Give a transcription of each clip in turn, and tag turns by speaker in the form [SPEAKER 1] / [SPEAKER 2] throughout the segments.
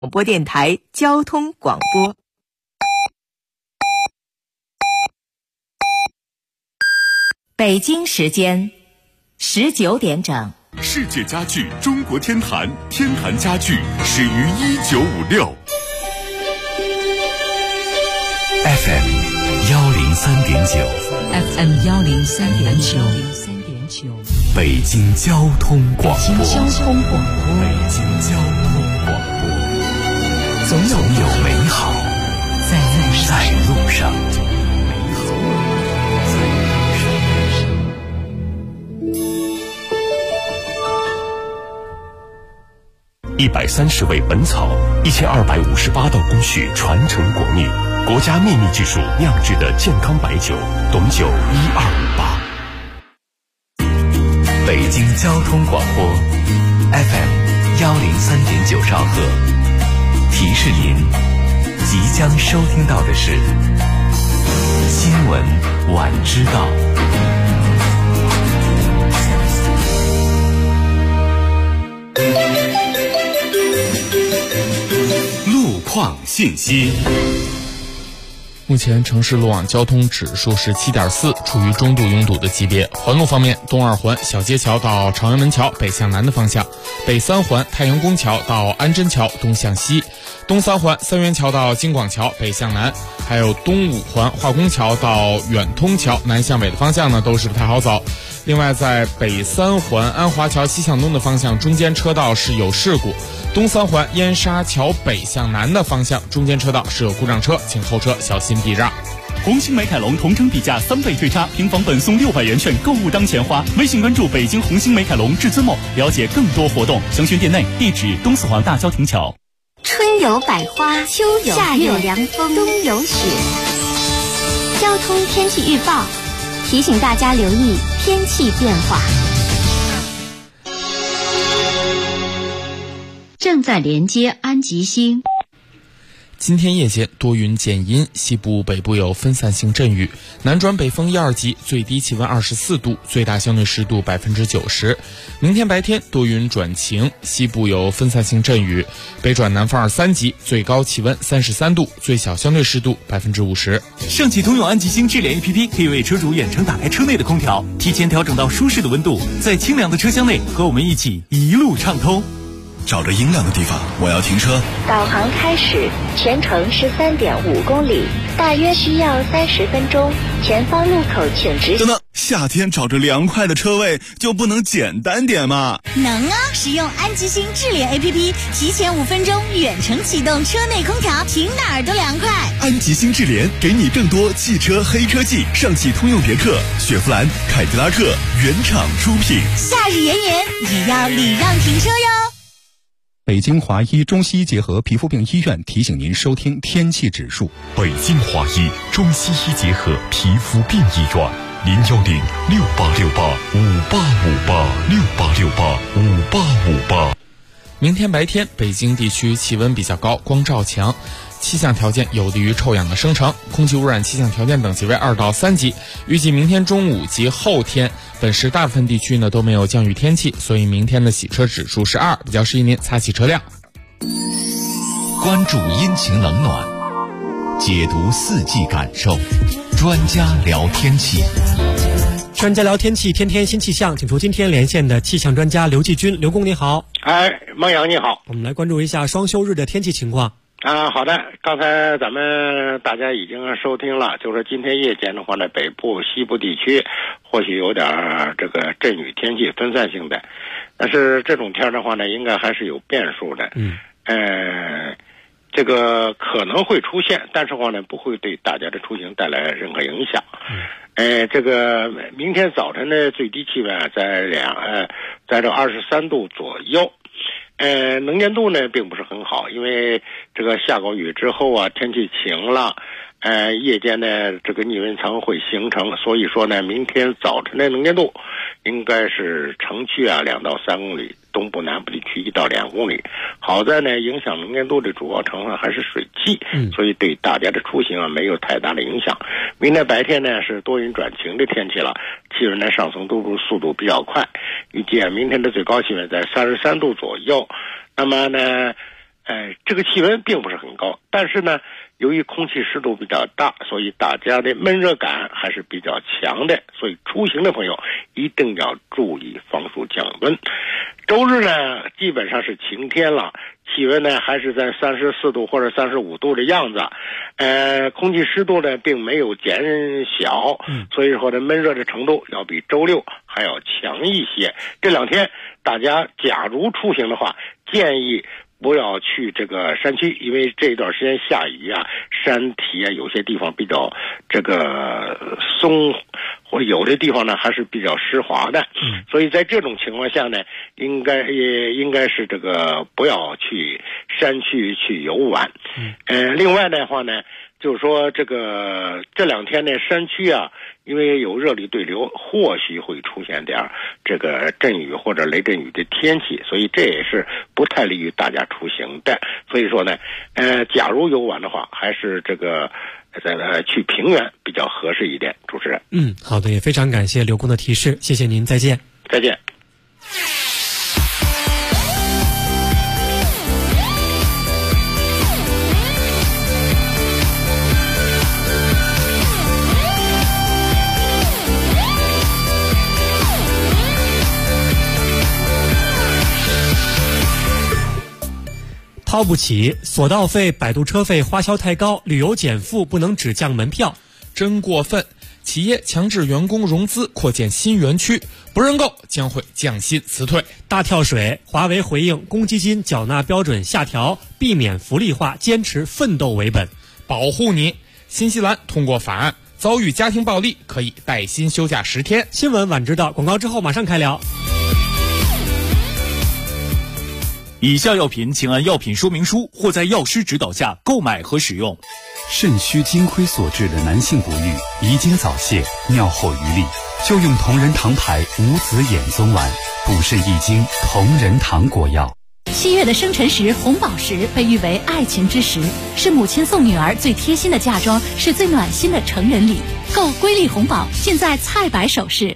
[SPEAKER 1] 广播电台交通广播。北京时间19点整。
[SPEAKER 2] 世界家具中国天坛，天坛家具始于1956。FM 103.9
[SPEAKER 3] FM 103.9
[SPEAKER 2] 北京交通广播。
[SPEAKER 3] 北京交通
[SPEAKER 2] 广播，总有美好在路上。130味本草，1258道工序传承国秘，国家秘密技术酿制的健康白酒，董酒1258。北京交通广播 FM 103.9兆赫，提示您即将收听到的是新闻晚知道。路况信息。
[SPEAKER 4] 目前城市路网交通指数是7.4，处于中度拥堵的级别。环路方面，东二环小街桥到朝阳门桥北向南的方向，北三环太阳宫桥到安贞桥东向西，东三环三元桥到京广桥北向南，还有东五环化工桥到远通桥南向北的方向呢，都是不太好走。另外，在北三环安华桥西向东的方向，中间车道是有事故。东三环燕莎桥北向南的方向，中间车道是有故障车，请后车小心避让。
[SPEAKER 5] 红星美凯龙同城比价3倍退差，平房本送600元券，购物当钱花。微信关注北京红星美凯龙至尊梦，了解更多活动。详询店内，地址东四环大郊亭桥。
[SPEAKER 6] 春有百花，秋有夏有凉风，冬有雪。交通天气预报提醒大家留意天气变化。正在连接安吉星。
[SPEAKER 4] 今天夜间多云见阴，西部北部有分散性阵雨，南转北风1、2级，最低气温24度，最大相对湿度90%。明天白天多云转晴，西部有分散性阵雨，北转南风2、3级，最高气温33度，最小相对湿度50%。
[SPEAKER 5] 上汽通用安吉星智联 APP 可以为车主远程打开车内的空调，提前调整到舒适的温度，在清凉的车厢内和我们一起一路畅通。
[SPEAKER 2] 找着阴凉的地方，我要停车。
[SPEAKER 6] 导航开始，全程13.5公里，大约需要30分钟。前方路口请直行。
[SPEAKER 2] 等等，夏天找着凉快的车位就不能简单点吗？
[SPEAKER 7] 能啊！使用安吉星智联 APP， 提前5分钟远程启动车内空调，停哪儿都凉快。
[SPEAKER 2] 安吉星智联给你更多汽车黑科技，上汽通用别克、雪佛兰、凯迪拉克原厂出品。
[SPEAKER 7] 夏日炎炎，也要礼让停车哟。
[SPEAKER 8] 北京华医中西医结合皮肤病医院提醒您收听天气指数。
[SPEAKER 2] 北京华医中西医结合皮肤病医院，0106868585858，68685858。
[SPEAKER 4] 明天白天，北京地区气温比较高，光照强，气象条件有利于臭氧的生成，空气污染气象条件等级为2到3级。预计明天中午及后天，本市大部分地区呢都没有降雨天气，所以明天的洗车指数是2，比较适宜您擦洗车辆。
[SPEAKER 2] 关注阴晴冷暖，解读四季感受，专家聊天气。
[SPEAKER 9] 专家聊天气，天天新气象，请出今天连线的气象专家刘继军。刘工你好。
[SPEAKER 10] 孟阳你好。
[SPEAKER 9] 我们来关注一下双休日的天气情况。
[SPEAKER 10] 好的，刚才咱们大家已经收听了，就是今天夜间的话呢，北部、西部地区或许有点这个阵雨天气，分散性的，但是这种天的话呢，应该还是有变数的。这个可能会出现，但是话呢，不会对大家的出行带来任何影响。这个明天早晨的最低气温在这23度左右。能见度呢并不是很好，因为这个下过雨之后啊，天气晴了，夜间呢这个逆温层会形成，所以说呢，明天早晨的能见度应该是城区2到3公里，东部南部地区1到2公里。好在呢，影响能见度的主要成分还是水汽，所以对大家的出行没有太大的影响。明天白天呢是多云转晴的天气了，气温的上升速度比较快，预计明天的最高气温在33度左右。那么呢这个气温并不是很高，但是呢，由于空气湿度比较大，所以大家的闷热感还是比较强的，所以出行的朋友一定要注意防暑降温。周日呢，基本上是晴天了，气温呢还是在34度或者35度的样子，空气湿度呢并没有减小，所以说呢闷热的程度要比周六还要强一些。这两天大家假如出行的话，建议不要去这个山区，因为这段时间下雨啊，山体啊有些地方比较这个松，或者有的地方呢还是比较湿滑的，所以在这种情况下呢，应该是这个不要去山区去游玩。另外的话呢，就是说这两天呢，山区啊，因为有热力对流，或许会出现点这个阵雨或者雷阵雨的天气，所以这也是不太利于大家出行的。所以说呢，假如游玩的话，还是这个去平原比较合适一点。主持人，
[SPEAKER 9] 好的，也非常感谢刘工的提示，谢谢您，再见。
[SPEAKER 10] 再见。
[SPEAKER 9] 掏不起，索道费、摆渡车费花销太高，旅游减负不能只降门票，
[SPEAKER 4] 真过分！企业强制员工融资扩建新园区，不认购将会降薪辞退。
[SPEAKER 9] 大跳水，华为回应公积金缴纳标准下调，避免福利化，坚持奋斗为本，
[SPEAKER 4] 保护你。新西兰通过法案，遭遇家庭暴力可以带薪休假10天。
[SPEAKER 9] 新闻晚知道，广告之后马上开聊。
[SPEAKER 5] 以下药品请按药品说明书或在药师指导下购买和使用。
[SPEAKER 8] 肾虚金亏所致的男性不育、遗精早泄、尿后余力，就用同仁堂牌无籽眼松丸，补肾益精同仁堂果药。
[SPEAKER 3] 7月的生辰石红宝石被誉为爱情之石，是母亲送女儿最贴心的嫁妆，是最暖心的成人礼。购瑰丽红宝，尽在菜百首饰。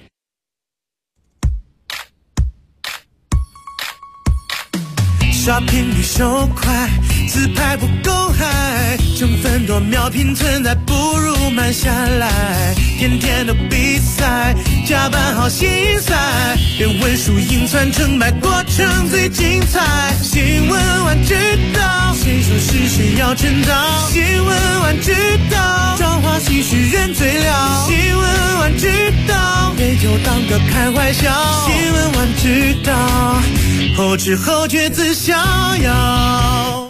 [SPEAKER 11] shopping 比手快，自拍不够嗨，成分多秒拼存在，不如慢下来。天天的比赛，加班好心塞，别问输赢传成败，过程最精彩。新闻晚知道，谁说是谁要趁早？新闻晚知道，朝花夕拾人最了。新闻晚知道，别就当个开怀笑。新闻晚知道，后知后觉自逍遥。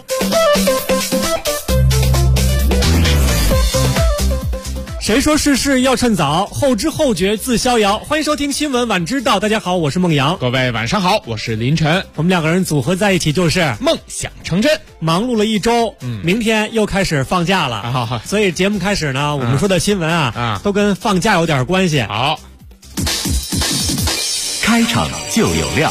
[SPEAKER 9] 谁说事事要趁早？后知后觉自逍遥。欢迎收听新闻晚知道，大家好，我是孟阳。
[SPEAKER 4] 各位晚上好，我是林晨。
[SPEAKER 9] 我们两个人组合在一起就是
[SPEAKER 4] 梦想成真。
[SPEAKER 9] 忙碌了一周，明天又开始放假了，所以节目开始呢，我们说的新闻都跟放假有点关系。
[SPEAKER 4] 好，
[SPEAKER 2] 开场就有料。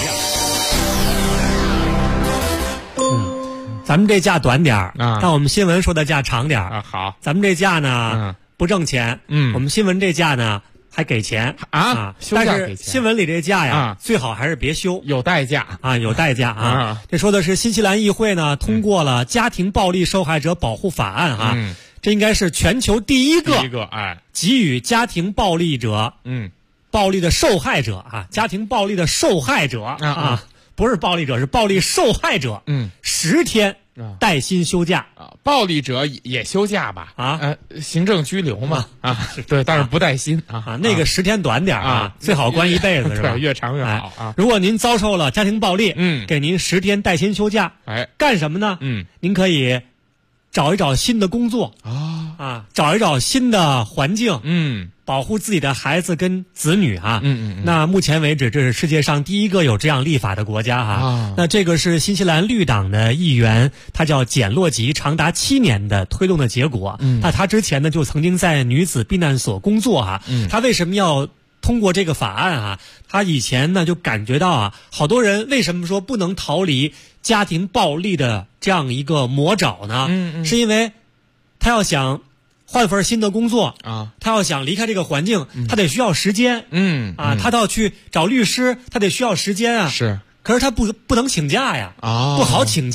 [SPEAKER 9] 咱们这假短点儿但我们新闻说的假长点儿
[SPEAKER 4] 好，
[SPEAKER 9] 咱们这假呢不挣钱，我们新闻这假呢还给钱
[SPEAKER 4] 休假给钱。
[SPEAKER 9] 但是新闻里这假呀最好还是别休，
[SPEAKER 4] 有代价
[SPEAKER 9] 有代价这说的是新西兰议会呢通过了家庭暴力受害者保护法案这应该是全球第一个给予家庭暴力者暴力的受害者家庭暴力的受害者不是暴力者，是暴力受害者，10天带薪休假
[SPEAKER 4] 暴力者也休假吧行政拘留嘛对，但是不带薪
[SPEAKER 9] 那个10天短点最好关一辈子是吧？
[SPEAKER 4] 对，越长越好
[SPEAKER 9] 如果您遭受了家庭暴力给您10天带薪休假干什么呢您可以找一找新的工作找一找新的环境保护自己的孩子跟子女那目前为止这是世界上第一个有这样立法的国家那这个是新西兰绿党的议员，他叫简洛吉，长达7年的推动的结果那他之前呢就曾经在女子避难所工作他为什么要通过这个法案他以前呢就感觉到好多人为什么说不能逃离家庭暴力的这样一个魔爪呢是因为他要想换份新的工作他要想离开这个环境他得需要时间他要去找律师他得需要时间
[SPEAKER 4] 是，
[SPEAKER 9] 可是他不能请假呀不好请假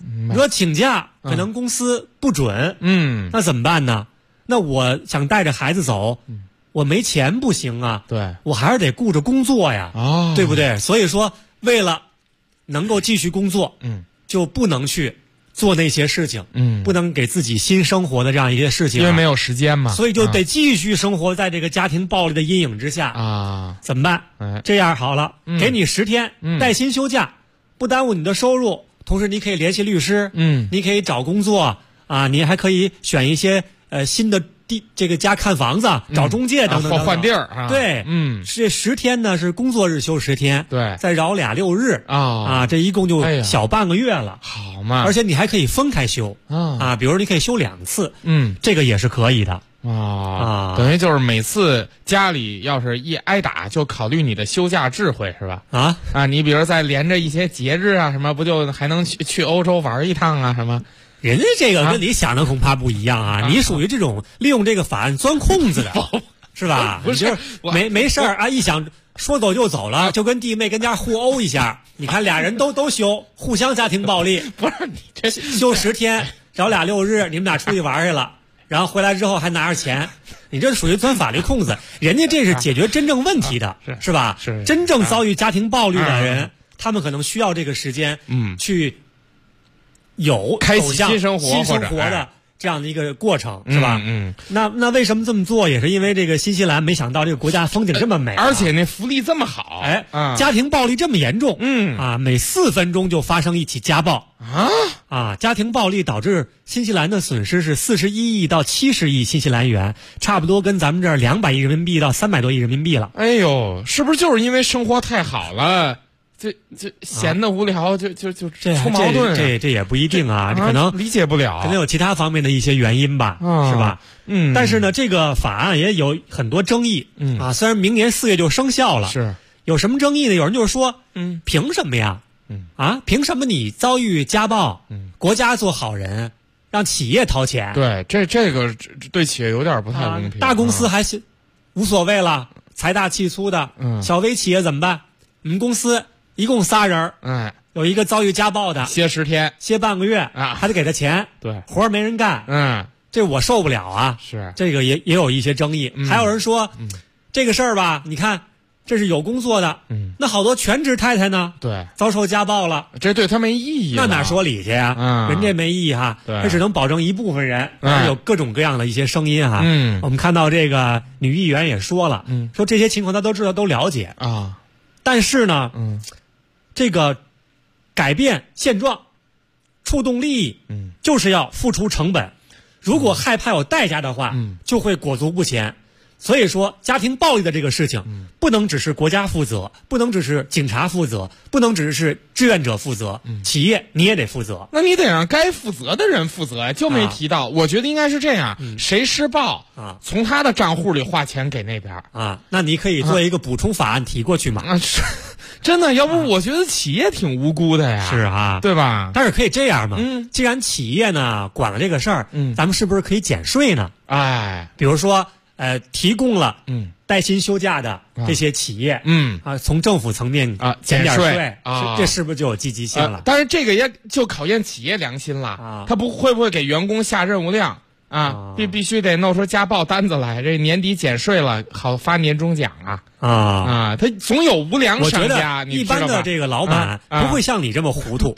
[SPEAKER 9] 你说请假可能公司不准，那怎么办呢？那我想带着孩子走，我没钱不行啊，
[SPEAKER 4] 对，
[SPEAKER 9] 我还是得顾着工作呀，对不对？所以说，为了能够继续工作，就不能去做那些事情，不能给自己新生活的这样一些事情，
[SPEAKER 4] 因为没有时间嘛，
[SPEAKER 9] 所以就得继续生活在这个家庭暴力的阴影之下
[SPEAKER 4] 啊。
[SPEAKER 9] 怎么办？这样好了，给你10天带薪休假，不耽误你的收入，同时你可以联系律师，你可以找工作啊，你还可以选一些新的这个家看房子，找中介等等
[SPEAKER 4] 换地儿啊。
[SPEAKER 9] 对，这10天呢是工作日休10天，
[SPEAKER 4] 对，
[SPEAKER 9] 再饶俩6日这一共就小半个月了，
[SPEAKER 4] 好嘛。
[SPEAKER 9] 而且你还可以分开休比如你可以休2次，这个也是可以的
[SPEAKER 4] 等于就是每次家里要是一挨打，就考虑你的休假智慧是吧？你比如再连着一些节日啊什么，不就还能去欧洲玩一趟啊什么？
[SPEAKER 9] 人家这个跟你想的恐怕不一样你属于这种利用这个法案钻空子的，是吧？
[SPEAKER 4] 不是，
[SPEAKER 9] 没事儿一想说走就走了，就跟弟妹跟家互殴一下，你看俩人都休，互相家庭暴力。
[SPEAKER 4] 不是你这
[SPEAKER 9] 休10天，找俩6日，你们俩出去玩去了，然后回来之后还拿着钱，你这属于钻法律空子。人家这是解决真正问题的，是吧？
[SPEAKER 4] 是
[SPEAKER 9] 真正遭遇家庭暴力的人，他们可能需要这个时间，去有
[SPEAKER 4] 开启新生活
[SPEAKER 9] 的这样的一个过程，是吧？那为什么这么做？也是因为这个新西兰没想到这个国家风景这么美，
[SPEAKER 4] 而且那福利这么好，
[SPEAKER 9] 家庭暴力这么严重，每4分钟就发生一起家暴家庭暴力导致新西兰的损失是41亿到70亿新西兰元，差不多跟咱们这儿200亿人民币到300多亿人民币了。
[SPEAKER 4] 哎呦，是不是就是因为生活太好了？就闲得无聊，就出矛盾，
[SPEAKER 9] 这也不一定可能
[SPEAKER 4] 理解不了，
[SPEAKER 9] 可能有其他方面的一些原因吧，是吧？但是呢，这个法案也有很多争议，虽然明年4月就生效了，
[SPEAKER 4] 是
[SPEAKER 9] 有什么争议呢？有人就是说，凭什么呀？凭什么你遭遇家暴，国家做好人，让企业掏钱？
[SPEAKER 4] 对，这个对企业有点不太公平。
[SPEAKER 9] 大公司还是无所谓了，财大气粗的，小微企业怎么办？我们公司一共3人，有一个遭遇家暴的，
[SPEAKER 4] 歇10天，
[SPEAKER 9] 歇半个月还得给他钱，
[SPEAKER 4] 对，
[SPEAKER 9] 活没人干，这我受不了啊！
[SPEAKER 4] 是
[SPEAKER 9] 这个也有一些争议，还有人说，这个事儿吧，你看这是有工作的，那好多全职太太呢，
[SPEAKER 4] 对，
[SPEAKER 9] 遭受家暴了，
[SPEAKER 4] 这对他没意义，
[SPEAKER 9] 那哪说理去呀？人家没意义他只能保证一部分人，有各种各样的一些声音我们看到这个女议员也说了，说这些情况她都知道都了解但是呢，这个改变现状、触动利益，就是要付出成本。如果害怕有代价的话，就会裹足不前。所以说，家庭暴力的这个事情，不能只是国家负责，不能只是警察负责，不能只是志愿者负责，企业你也得负责。
[SPEAKER 4] 那你得让该负责的人负责呀，就没提到。我觉得应该是这样，谁施暴从他的账户里划钱给那边
[SPEAKER 9] 那你可以做一个补充法案提过去嘛？
[SPEAKER 4] 真的，要不我觉得企业挺无辜的呀。
[SPEAKER 9] 是
[SPEAKER 4] 对吧？
[SPEAKER 9] 但是可以这样嘛？既然企业呢管了这个事儿，咱们是不是可以减税呢？比如说。提供了带薪休假的这些企业，从政府层面减点税这是不是就有积极性了？
[SPEAKER 4] 但是这个也就考验企业良心了他会不会给员工下任务量必须得弄出家暴单子来，这年底减税了，好发年终奖他总有无良商家。
[SPEAKER 9] 一般的这个老板不会像你这么糊涂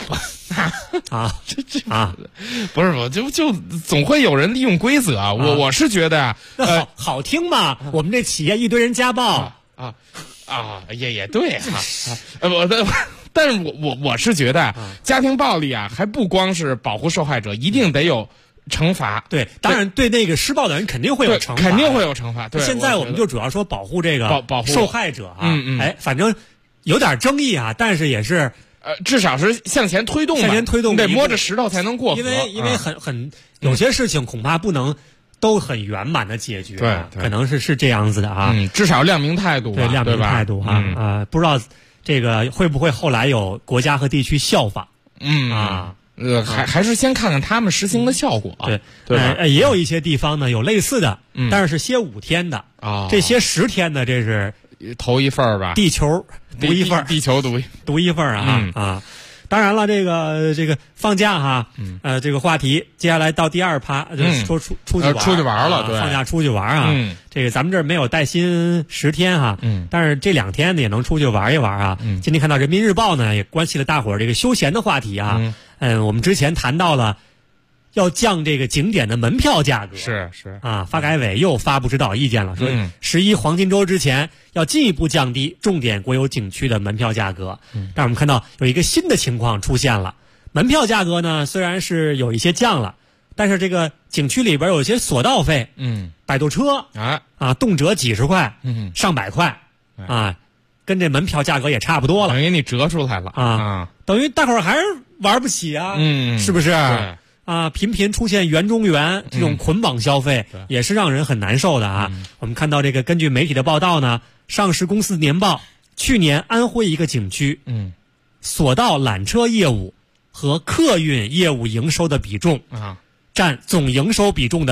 [SPEAKER 4] 不是，我就总会有人利用规则我是觉得
[SPEAKER 9] 好听嘛，我们这企业一堆人家暴
[SPEAKER 4] 也对但是我是觉得家庭暴力还不光是保护受害者，一定得有惩罚。
[SPEAKER 9] 对，当然对那个施暴的人肯定会有惩罚，
[SPEAKER 4] 肯定会有惩罚。对，
[SPEAKER 9] 现在我们就主要说保护这个
[SPEAKER 4] 保护
[SPEAKER 9] 受害者反正有点争议但是也是
[SPEAKER 4] 至少是向前推动，得摸着石头才能过河。
[SPEAKER 9] 因为很有些事情恐怕不能都很圆满的解决，
[SPEAKER 4] 对，
[SPEAKER 9] 可能是这样子的
[SPEAKER 4] 至少亮明态度，
[SPEAKER 9] 对，亮明态度不知道这个会不会后来有国家和地区效仿？
[SPEAKER 4] 还是先看看他们实行的效果。
[SPEAKER 9] 对，也有一些地方呢有类似的，但是歇5天的这歇10天的，这是
[SPEAKER 4] 头一份吧？
[SPEAKER 9] 地球独一份，
[SPEAKER 4] 地球独一
[SPEAKER 9] 份当然了，这个放假哈，这个话题接下来到第二趴，就是说出去玩了，对，放假出去玩啊。这个咱们这儿没有带薪10天哈，但是这2天呢也能出去玩一玩啊。今天看到《人民日报》呢也关系了大伙儿这个休闲的话题啊。我们之前谈到了要降这个景点的门票价格，
[SPEAKER 4] 是
[SPEAKER 9] 啊，发改委又发布指导意见了，说11黄金周之前要进一步降低重点国有景区的门票价格。但是我们看到有一个新的情况出现了，门票价格呢虽然是有一些降了，但是这个景区里边有一些索道费，摆渡车动辄几十块，上百块啊，跟这门票价格也差不多了，
[SPEAKER 4] 等于你折出来了啊，
[SPEAKER 9] 等于大伙儿还是玩不起啊，是不是？啊，频频出现园中园这种捆绑消费，也是让人很难受的啊。我们看到这个，根据媒体的报道呢，上市公司年报，去年安徽一个景区，索道缆车业务和客运业务营收的比重占总营收比重的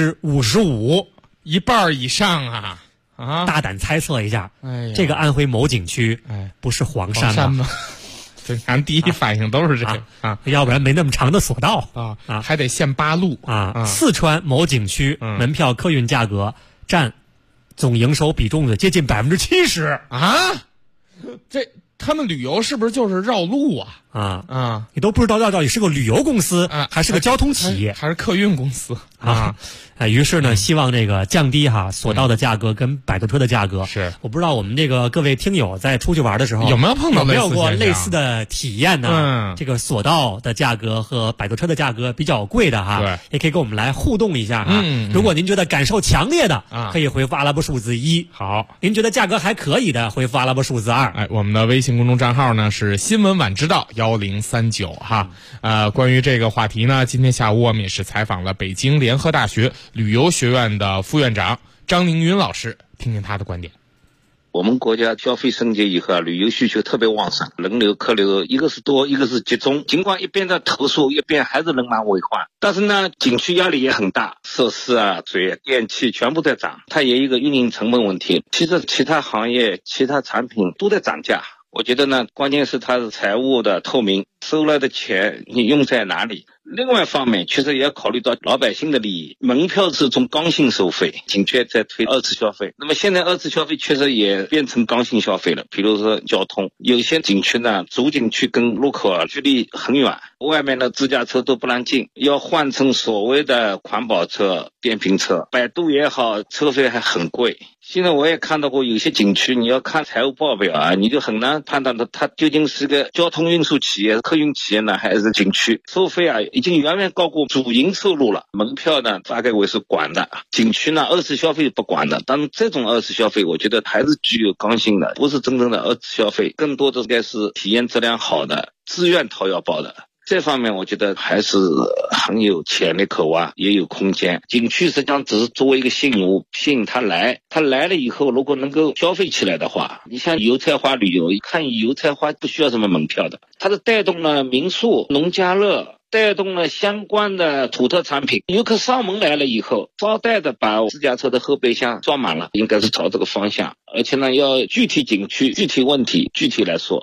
[SPEAKER 9] 55%，
[SPEAKER 4] 一半以上啊！
[SPEAKER 9] 大胆猜测一下，这个安徽某景区，不是黄山吗？
[SPEAKER 4] 对，咱第一反应都是这个
[SPEAKER 9] 要不然没那么长的索道
[SPEAKER 4] 还得限8路
[SPEAKER 9] 四川某景区门票客运价格占总营收比重的接近70%
[SPEAKER 4] 啊！这他们旅游是不是就是绕路
[SPEAKER 9] 你都不知道到底是个旅游公司还是个交通企业
[SPEAKER 4] 还是客运公司
[SPEAKER 9] 于是呢，希望这个降低索道的价格跟摆渡车的价格。
[SPEAKER 4] 是，
[SPEAKER 9] 我不知道我们这个各位听友在出去玩的时候
[SPEAKER 4] 有没有碰到
[SPEAKER 9] 过类似的体验呢？这个索道的价格和摆渡车的价格比较贵的
[SPEAKER 4] 对，
[SPEAKER 9] 也可以跟我们来互动一下如果您觉得感受强烈的可以回复阿拉伯数字1。
[SPEAKER 4] 好，
[SPEAKER 9] 您觉得价格还可以的，回复阿拉伯数字2。
[SPEAKER 4] 我们的微信公众账号呢是新闻晚知道1039哈。关于这个话题呢，今天下午我们也是采访了北京联合大学旅游学院的副院长张凌云老师，听听他的观点。
[SPEAKER 12] 我们国家消费升级以后旅游需求特别旺盛，人流客流一个是多，一个是集中。尽管一边在投诉，一边还是人满为患，但是呢，景区压力也很大，设施水电气全部在涨，它也有一个运营成本问题。其实其他行业、其他产品都在涨价。我觉得呢，关键是它是财务的透明，收来的钱你用在哪里。另外一方面，确实也要考虑到老百姓的利益。门票是从刚性收费，景区在推2次消费。那么现在2次消费确实也变成刚性消费了。比如说交通，有些景区呢，主景区跟路口距离很远，外面的自驾车都不让进，要换成所谓的环保车、电瓶车。摆渡也好，车费还很贵。现在我也看到过有些景区，你要看财务报表你就很难判断到它究竟是个交通运输企业、客运企业呢，还是景区。收费已经远远高过主营收入了。门票呢，发改委是管的，景区呢2次消费不管的。但是这种2次消费，我觉得还是具有刚性的，不是真正的2次消费，更多的应该是体验质量好的、自愿掏腰包的。这方面我觉得还是很有潜力可挖，也有空间。景区实际上只是作为一个吸引物，吸引他来了以后，如果能够消费起来的话，你像油菜花旅游，一看油菜花不需要什么门票的，它是带动了民宿、农家乐，带动了相关的土特产品。游客上门来了以后，捎带的把私家车的后备箱装满了，应该是朝这个方向。而且呢，要具体景区、具体问题具体来说。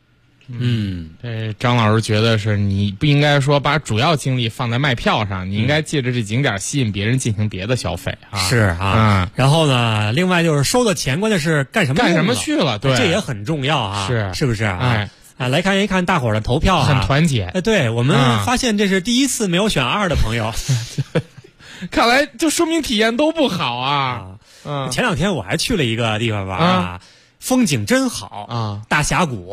[SPEAKER 4] 张老师觉得是你不应该说把主要精力放在卖票上，你应该借着这景点吸引别人进行别的消费
[SPEAKER 9] 是然后呢，另外就是收的钱，关键是干什么
[SPEAKER 4] 去了，对，
[SPEAKER 9] 这也很重要是不是来看一看大伙儿的投票
[SPEAKER 4] 很团结。
[SPEAKER 9] 对，我们发现这是第一次没有选2的朋友
[SPEAKER 4] 看来就说明体验都不好
[SPEAKER 9] 前2天我还去了一个地方玩风景真好大峡谷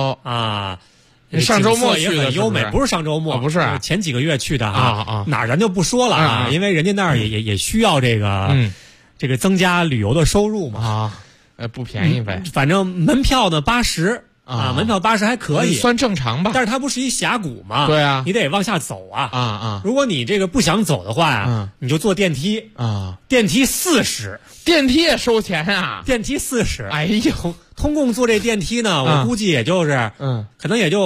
[SPEAKER 4] 上周末去的
[SPEAKER 9] 也很优美，不是上周末，
[SPEAKER 4] 不是
[SPEAKER 9] 前几个月去的哪儿咱就不说了因为人家那儿也需要这个增加旅游的收入嘛
[SPEAKER 4] 不便宜呗，
[SPEAKER 9] 反正门票呢80门票80还可以，
[SPEAKER 4] 算正常吧。
[SPEAKER 9] 但是它不是一峡谷嘛？
[SPEAKER 4] 对啊，
[SPEAKER 9] 你得往下走如果你这个不想走的话你就坐电梯电梯40，
[SPEAKER 4] 电梯也收钱
[SPEAKER 9] 电梯40。
[SPEAKER 4] 哎呦，
[SPEAKER 9] 通共坐这电梯呢，我估计也就是可能也就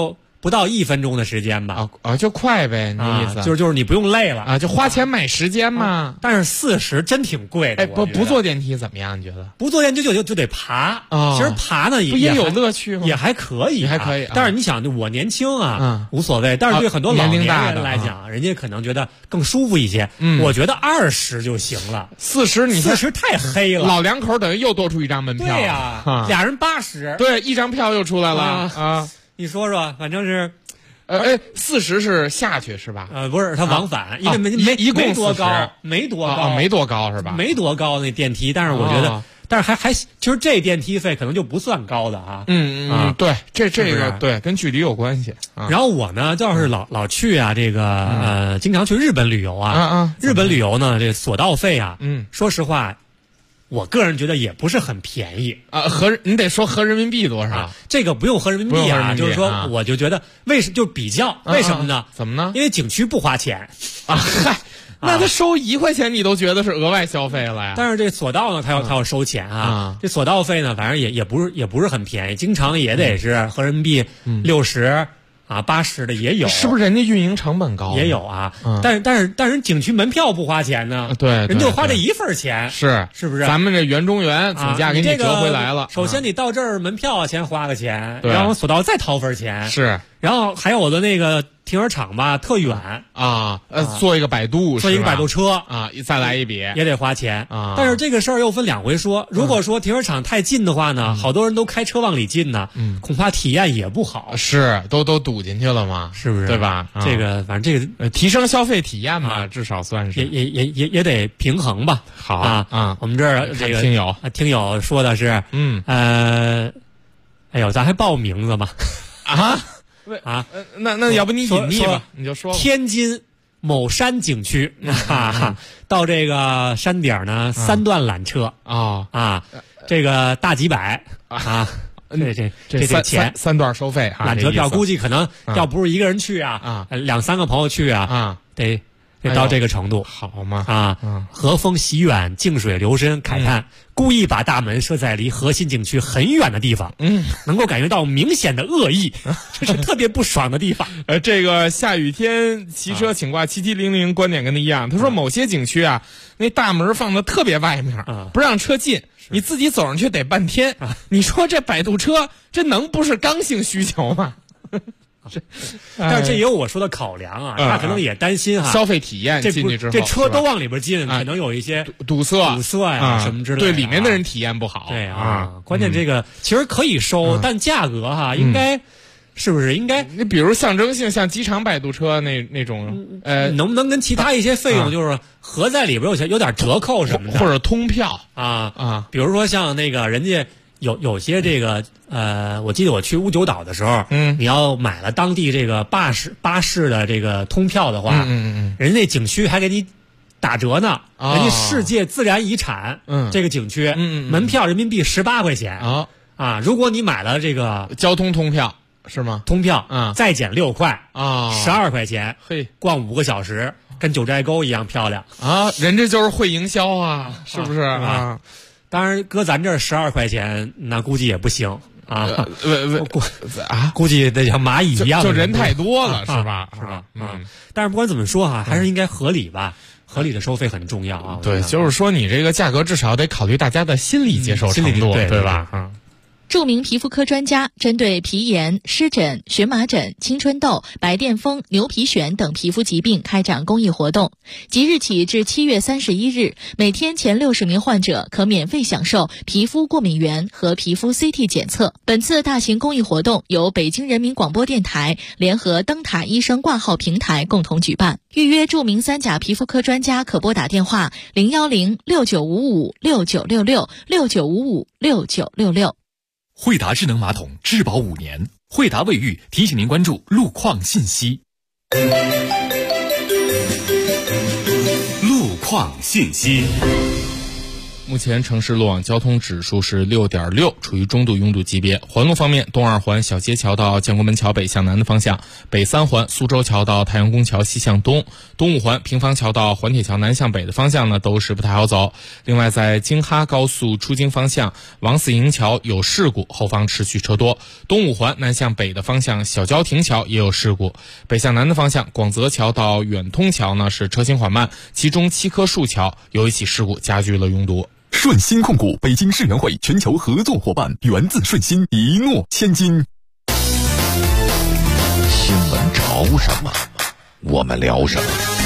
[SPEAKER 9] 不到1分钟的时间吧。
[SPEAKER 4] 就快呗，你意思？
[SPEAKER 9] 就是你不用累了
[SPEAKER 4] 就花钱买时间嘛。
[SPEAKER 9] 但是40真挺贵的。
[SPEAKER 4] 不坐电梯怎么样？你觉得？
[SPEAKER 9] 不坐电梯就得爬其实爬呢
[SPEAKER 4] 也有乐趣吗？
[SPEAKER 9] 也还可以，
[SPEAKER 4] 还可以。
[SPEAKER 9] 但是你想，我年轻无所谓。但是对很多老年人来讲，人家可能觉得更舒服一些。我觉得20就行了，40太黑了。
[SPEAKER 4] 老两口等于又多出一张门票。
[SPEAKER 9] 对呀，俩人80。
[SPEAKER 4] 对，一张票又出来了
[SPEAKER 9] 你说说，反正是。
[SPEAKER 4] 40是下去是吧？
[SPEAKER 9] 不是，它往返，因为
[SPEAKER 4] 一共
[SPEAKER 9] 多高，没多高，
[SPEAKER 4] 没多高是吧？
[SPEAKER 9] 没多高那电梯，但是我觉得，但是还，其实这电梯费可能就不算高的啊。
[SPEAKER 4] 对，这个对，跟距离有关系。
[SPEAKER 9] 然后我呢，就是老去这个经常去日本旅游日本旅游呢，这索道费说实话。我个人觉得也不是很便宜
[SPEAKER 4] 你得说合人民币多少？
[SPEAKER 9] 这个不用合人民币就是说，我就觉得就比较为什么呢？
[SPEAKER 4] 怎么呢？
[SPEAKER 9] 因为景区不花钱
[SPEAKER 4] 嗨，那他收1块钱，你都觉得是额外消费了呀？
[SPEAKER 9] 但是这索道呢，他要收钱这索道费呢，反正也不是很便宜，经常也得是合人民币60。80的也有，
[SPEAKER 4] 是不是人家运营成本高？
[SPEAKER 9] 也有但是景区门票不花钱呢，
[SPEAKER 4] 对，
[SPEAKER 9] 人就花这1份钱，是不是？
[SPEAKER 4] 咱们这园中园总价给你折回来了。
[SPEAKER 9] 首先你到这儿门票先花个钱，然后索道再掏份钱，
[SPEAKER 4] 是。
[SPEAKER 9] 然后还有我的那个停车场吧，特远
[SPEAKER 4] 坐一个摆渡，
[SPEAKER 9] 坐一个摆渡车
[SPEAKER 4] 再来一笔
[SPEAKER 9] 也得花钱但是这个事儿又分两回说。如果说停车场太近的话呢，好多人都开车往里进呢，恐怕体验也不好。
[SPEAKER 4] 是，都堵进去了嘛，
[SPEAKER 9] 是不是？
[SPEAKER 4] 对吧？
[SPEAKER 9] 这个反正这个
[SPEAKER 4] 提升消费体验嘛，至少算是
[SPEAKER 9] 也得平衡吧。
[SPEAKER 4] 好
[SPEAKER 9] 我们这儿这个听友说的是哎呦，咱还报名字吗？
[SPEAKER 4] 那要不你隐匿吧，你就说
[SPEAKER 9] 天津某山景区到这个山顶呢，3段缆车这个大几百这得钱
[SPEAKER 4] ，3段收费
[SPEAKER 9] 缆车票估计可能要不是一个人去2-3个朋友去得到这个程度，
[SPEAKER 4] 好吗？
[SPEAKER 9] 和风习远，静水流深，慨叹故意把大门设在离核心景区很远的地方，能够感觉到明显的恶意，这是特别不爽的地方。
[SPEAKER 4] 这个下雨天骑车请挂7700，观点跟他一样。他说某些景区那大门放的特别外面，不让车进，你自己走上去得半天。你说这摆渡车，这能不是刚性需求吗？
[SPEAKER 9] 但是这也有我说的考量他可能也担心
[SPEAKER 4] 消费体验进去之后，
[SPEAKER 9] 这车都往里边进，可能有一些
[SPEAKER 4] 堵塞
[SPEAKER 9] 什么之类的，
[SPEAKER 4] 对里面的人体验不好。
[SPEAKER 9] 对关键这个其实可以收，但价格应该是不是应该？
[SPEAKER 4] 你比如象征性像机场摆渡车那种，
[SPEAKER 9] 能不能跟其他一些费用就是合在里边有点折扣什么的，
[SPEAKER 4] 或者通票
[SPEAKER 9] 比如说像那个人家。有些这个我记得我去乌九岛的时候，你要买了当地这个巴士的这个通票的话，人家景区还给你打折呢。人家世界自然遗产这个景区，门票人民币18块钱如果你买了这个
[SPEAKER 4] 交通通票是吗？
[SPEAKER 9] 通票再减6块12块钱，逛5个小时，跟九寨沟一样漂亮
[SPEAKER 4] 人这就是会营销是不是
[SPEAKER 9] 当然，搁咱这儿12块钱，那估计也不行估计得像蚂蚁一样，
[SPEAKER 4] 就人太多了，是吧？
[SPEAKER 9] 是吧？但是不管怎么说还是应该合理吧，合理的收费很重要
[SPEAKER 4] 对，就是说你这个价格至少得考虑大家的心理接受程度，对吧？
[SPEAKER 3] 著名皮肤科专家针对皮炎、湿疹、荨麻疹、青春痘、白癜风、牛皮癣等皮肤疾病开展公益活动。即日起至7月31日，每天前60名患者可免费享受皮肤过敏原和皮肤 CT 检测。本次大型公益活动由北京人民广播电台联合灯塔医生挂号平台共同举办。预约著名3甲皮肤科专家可拨打电话010-6955-6966
[SPEAKER 13] 惠达智能马桶质保5年，惠达卫浴提醒您关注路况信息。
[SPEAKER 2] 路况信息。
[SPEAKER 4] 目前城市路网交通指数是6.6，处于中度拥堵级别。环路方面，东二环小街桥到建国门桥北向南的方向，北三环苏州桥到太阳宫桥西向东，东五环平房桥到环铁桥南向北的方向呢，都是不太好走。另外，在京哈高速出京方向，王四营桥有事故，后方持续车多。东五环南向北的方向，小郊亭桥也有事故。北向南的方向，广泽桥到远通桥呢是车行缓慢，其中7棵树桥有一起事故加剧了拥堵。
[SPEAKER 14] 顺心控股北京世园会全球合作伙伴，源自顺心，一诺千金。
[SPEAKER 15] 新闻潮什么，我们聊什么。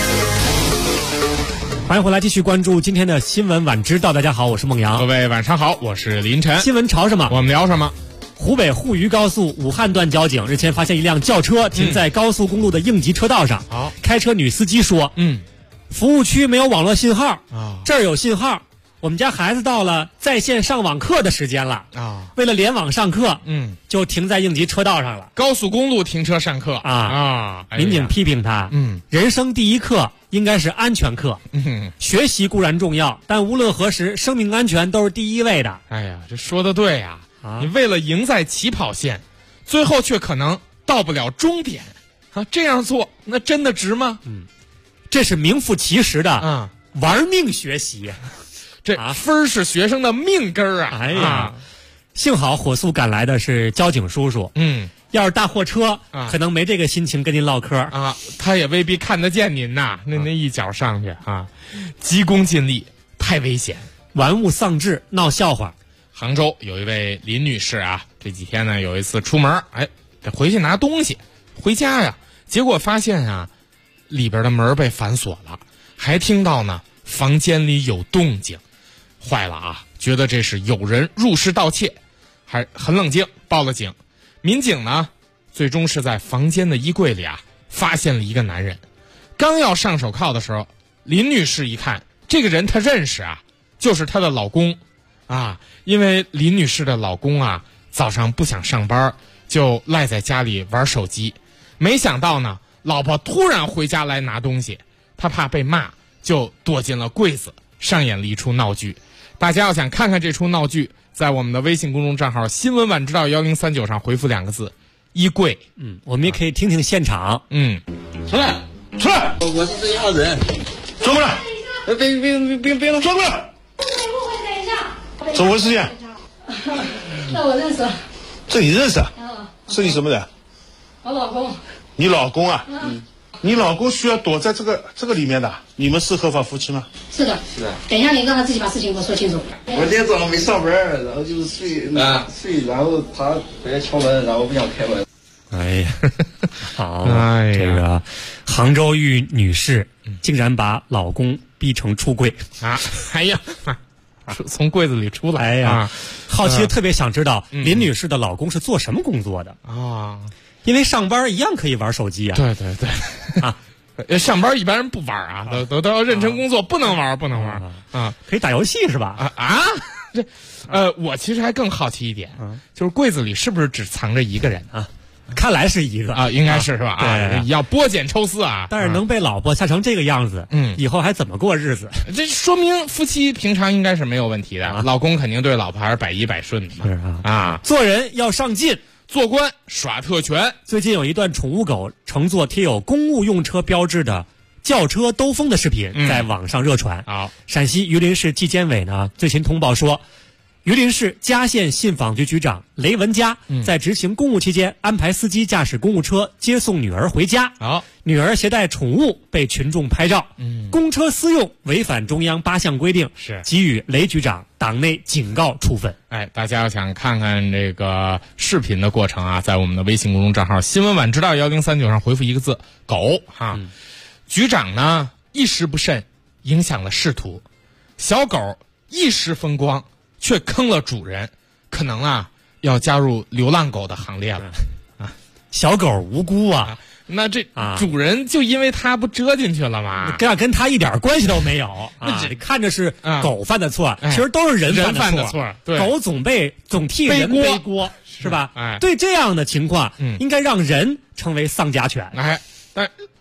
[SPEAKER 9] 欢迎回来，继续关注今天的新闻晚知道。大家好，我是孟阳。
[SPEAKER 4] 各位晚上好，我是林晨。
[SPEAKER 9] 新闻潮什么，
[SPEAKER 4] 我们聊什么。
[SPEAKER 9] 湖北沪渝高速武汉段交警日前发现一辆轿车停在高速公路的应急车道上。开车女司机说：“服务区没有网络信号这儿有信号。我们家孩子到了在线上网课的时间了为了联网上课，就停在应急车道上了。
[SPEAKER 4] 高速公路停车上课
[SPEAKER 9] 民警批评他，人生第一课应该是安全课。学习固然重要，但无论何时，生命安全都是第一位的。
[SPEAKER 4] 哎呀，这说的对呀！你为了赢在起跑线，最后却可能到不了终点这样做那真的值吗？
[SPEAKER 9] 这是名副其实的玩命学习。
[SPEAKER 4] 这分是学生的命根儿啊！
[SPEAKER 9] 哎呀，幸好火速赶来的是交警叔叔。要是大货车可能没这个心情跟您唠嗑
[SPEAKER 4] 他也未必看得见您呐。那一脚上去急功近利，太危险，
[SPEAKER 9] 玩物丧志，闹笑话。
[SPEAKER 4] 杭州有一位林女士这几天呢有一次出门，得回去拿东西，回家呀，结果发现里边的门被反锁了，还听到呢房间里有动静。坏了觉得这是有人入室盗窃，还很冷静，报了警。民警呢最终是在房间的衣柜里发现了一个男人。刚要上手铐的时候，林女士一看这个人她认识就是她的老公因为林女士的老公早上不想上班，就赖在家里玩手机。没想到呢老婆突然回家来拿东西，她怕被骂，就躲进了柜子，上演了一出闹剧。大家要想看看这出闹剧，在我们的微信公众账号新闻晚知道1039上回复2个字衣柜。
[SPEAKER 9] 我们也可以听听现场。
[SPEAKER 16] 出来出来，我是这家人，转过来，别动，转过来，怎么回事情？
[SPEAKER 17] 那我认识。
[SPEAKER 16] 这你认识是你什么人？
[SPEAKER 17] 我老公。
[SPEAKER 16] 你老公你老公需要躲在这个里面的，你们是合法夫妻吗？
[SPEAKER 17] 是的，是的。等一下你让他自己把事情给我说清楚。
[SPEAKER 18] 我今天早上没上班，然后就是睡，然后他回来敲门，然后不想开门。
[SPEAKER 9] 哎呀，好，这个杭州玉女士竟然把老公逼成出柜
[SPEAKER 4] 哎呀，从柜子里出来。
[SPEAKER 9] 哎呀，好奇的特别想知道林女士的老公是做什么工作的因为上班一样可以玩手机
[SPEAKER 4] 对对对上班一般人不玩都要认真工作，不能玩
[SPEAKER 9] 可以打游戏是吧？
[SPEAKER 4] 这我其实还更好奇一点就是柜子里是不是只藏着一个人
[SPEAKER 9] 看来是一个
[SPEAKER 4] 应该是吧？对，要剥茧抽丝
[SPEAKER 9] 但是能被老婆吓成这个样子，以后还怎么过日子？
[SPEAKER 4] 这说明夫妻平常应该是没有问题的，老公肯定对老婆还是百依百顺的嘛。
[SPEAKER 9] 做人要上进，
[SPEAKER 4] 做官耍特权。
[SPEAKER 9] 最近有一段宠物狗乘坐贴有公务用车标志的轿车兜风的视频在网上热传。陕西榆林市纪检委呢最新通报说，榆林市嘉县信访局局长雷文佳在执行公务期间安排司机驾驶公务车接送女儿回家。女儿携带宠物被群众拍照，公车私用违反中央8项规定，给予雷局长党内警告处分。
[SPEAKER 4] 大家要想看看这个视频的过程在我们的微信公众账号新闻晚知道1039上回复1个字狗局长呢一时不慎影响了仕途，小狗一时风光却坑了主人，可能要加入流浪狗的行列了
[SPEAKER 9] 小狗无辜
[SPEAKER 4] 那这主人就因为他不折进去了吗？
[SPEAKER 9] 跟他一点关系都没有看着是狗犯的错，其实都是人犯的错。狗总替人背锅是吧？对这样的情况应该让人成为丧家犬。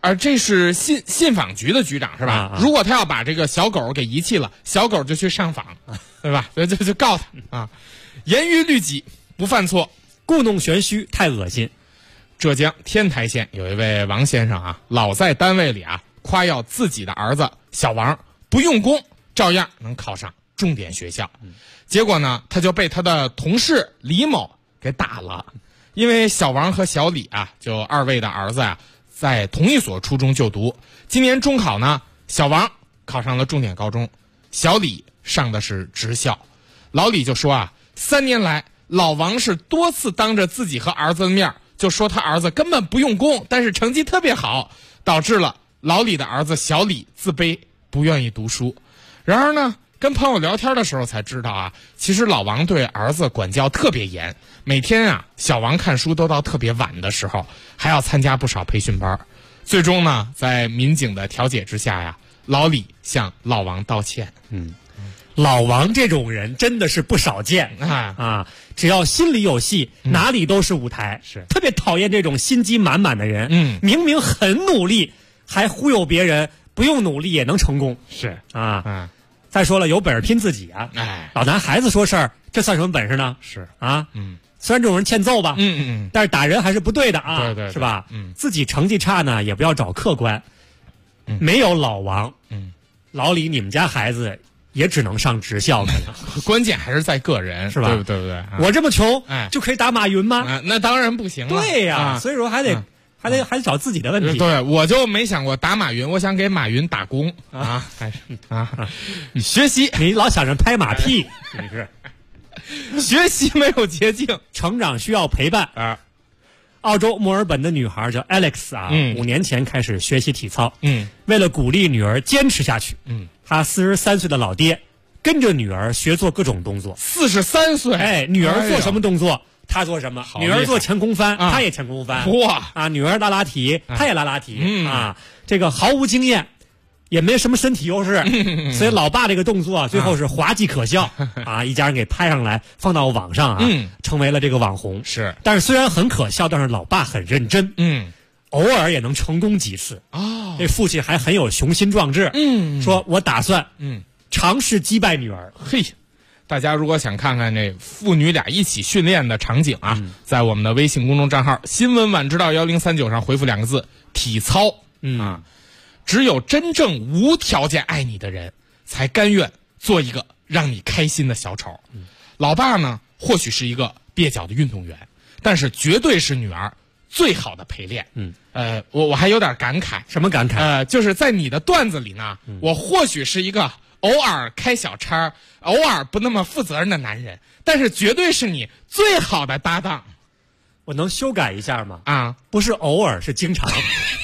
[SPEAKER 4] 这是信访局的局长是吧？如果他要把这个小狗给遗弃了，小狗就去上访，对吧？就告他啊，严于律己，不犯错，
[SPEAKER 9] 故弄玄虚，太恶心。
[SPEAKER 4] 浙江天台县有一位王先生啊，老在单位里啊夸耀自己的儿子小王不用功，照样能考上重点学校。结果呢，他就被他的同事李某给打了。因为小王和小李啊，就二位的儿子啊，在同一所初中就读。今年中考呢，小王考上了重点高中，小李上的是职校。老李就说啊，3年来老王是多次当着自己和儿子的面就说他儿子根本不用功，但是成绩特别好，导致了老李的儿子小李自卑，不愿意读书。然而呢，跟朋友聊天的时候才知道啊，其实老王对儿子管教特别严，每天啊小王看书都到特别晚的时候，还要参加不少培训班。最终呢，在民警的调解之下呀，老李向老王道歉。
[SPEAKER 9] 老王这种人真的是不少见只要心里有戏，哪里都是舞台。是特别讨厌这种心机满满的人。明明很努力，还忽悠别人，不用努力也能成功。
[SPEAKER 4] 是
[SPEAKER 9] 再说了，有本事拼自己啊！老男孩子说事儿，这算什么本事呢？
[SPEAKER 4] 是
[SPEAKER 9] 虽然这种人欠揍吧，但是打人还是不对的啊，
[SPEAKER 4] 对，
[SPEAKER 9] 是吧？自己成绩差呢，也不要找客观。没有老王，老李，你们家孩子也只能上职校可能。
[SPEAKER 4] 关键还是在个人，
[SPEAKER 9] 是吧？
[SPEAKER 4] 对不对？
[SPEAKER 9] 我这么穷，就可以打马云吗？
[SPEAKER 4] 那当然不行了。
[SPEAKER 9] 对呀，所以说还得找自己的问题。
[SPEAKER 4] 对，我就没想过打马云，我想给马云打工还是学习。
[SPEAKER 9] 你老想着拍马屁，你是
[SPEAKER 4] 学习没有捷径，
[SPEAKER 9] 成长需要陪伴啊。澳洲墨尔本的女孩叫 Alex 5年前开始学习体操。为了鼓励女儿坚持下去，她43岁的老爹跟着女儿学做各种动作。
[SPEAKER 4] 43岁，
[SPEAKER 9] 女儿做什么动作，他做什么。女儿做前空翻，他也前空翻。哇女儿拉提，他也拉提这个毫无经验，也没什么身体优势，所以老爸这个动作最后是滑稽可笑一家人给拍上来放到网上成为了这个网红。
[SPEAKER 4] 是，
[SPEAKER 9] 但是虽然很可笑，但是老爸很认真，偶尔也能成功几次。这父亲还很有雄心壮志，说我打算尝试击败女儿。
[SPEAKER 4] 嘿，大家如果想看看这父女俩一起训练的场景在我们的微信公众账号新闻晚知道1039上回复2个字体操。只有真正无条件爱你的人，才甘愿做一个让你开心的小丑。老爸呢，或许是一个蹩脚的运动员，但是绝对是女儿最好的陪练。我还有点感慨。
[SPEAKER 9] 什么感慨？
[SPEAKER 4] 就是在你的段子里呢，我或许是一个偶尔开小差、偶尔不那么负责任的男人，但是绝对是你最好的搭档。
[SPEAKER 9] 我能修改一下吗？不是偶尔，是经常。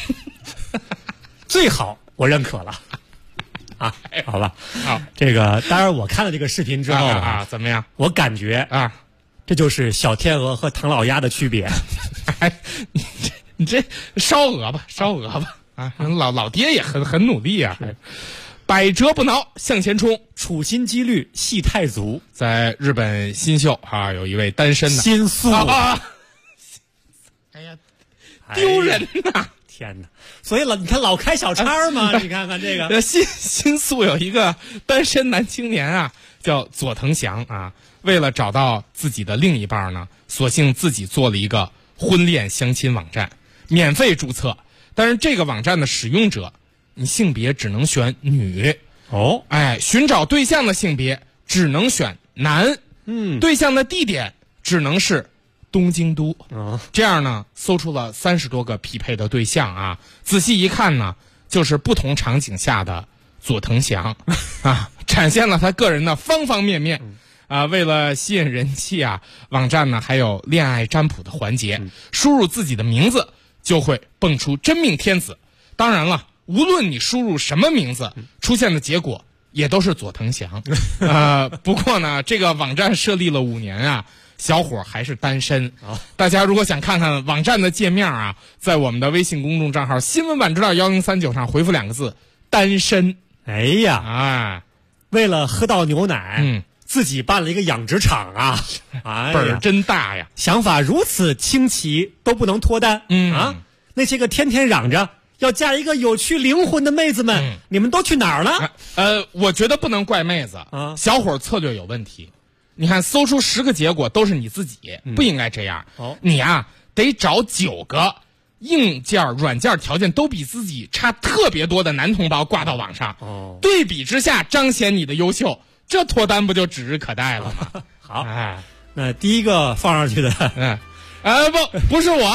[SPEAKER 9] 最好我认可了好吧。
[SPEAKER 4] 好，
[SPEAKER 9] 这个当然我看了这个视频之后
[SPEAKER 4] 怎么样？
[SPEAKER 9] 我感觉这就是小天鹅和唐老鸭的区别。
[SPEAKER 4] 你这烧鹅吧老爹也很努力百折不挠向前冲，
[SPEAKER 9] 处心积虑戏太足。
[SPEAKER 4] 在日本新秀有一位单身的
[SPEAKER 9] 新宿
[SPEAKER 4] 哎呀，丢人呐！
[SPEAKER 9] 天哪！所以你看老开小差嘛，你看看这个
[SPEAKER 4] 新宿有一个单身男青年叫佐藤翔为了找到自己的另一半呢，索性自己做了一个婚恋相亲网站，免费注册。但是这个网站的使用者，你性别只能选女寻找对象的性别只能选男，对象的地点只能是东京都。这样呢，搜出了30多个匹配的对象仔细一看呢，就是不同场景下的佐藤翔展现了他个人的方方面面。为了吸引人气网站呢还有恋爱占卜的环节，输入自己的名字就会蹦出真命天子。当然了，无论你输入什么名字，出现的结果也都是佐藤翔。不过呢，这个网站设立了5年小伙还是单身。大家如果想看看网站的界面在我们的微信公众账号新闻晚知道1039上回复2个字单身。
[SPEAKER 9] 哎呀为了喝到牛奶自己办了一个养殖场
[SPEAKER 4] 本儿真大呀！
[SPEAKER 9] 想法如此清奇，都不能脱单那些个天天嚷着要嫁一个有趣灵魂的妹子们，你们都去哪儿了？
[SPEAKER 4] 我觉得不能怪妹子啊，小伙策略有问题。你看，搜出10个结果都是你自己，不应该这样。你啊，得找9个硬件、软件条件都比自己差特别多的男同胞挂到网上，对比之下彰显你的优秀，这脱单不就指日可待了吗？
[SPEAKER 9] 好，那第一个放上去的，
[SPEAKER 4] 不是我。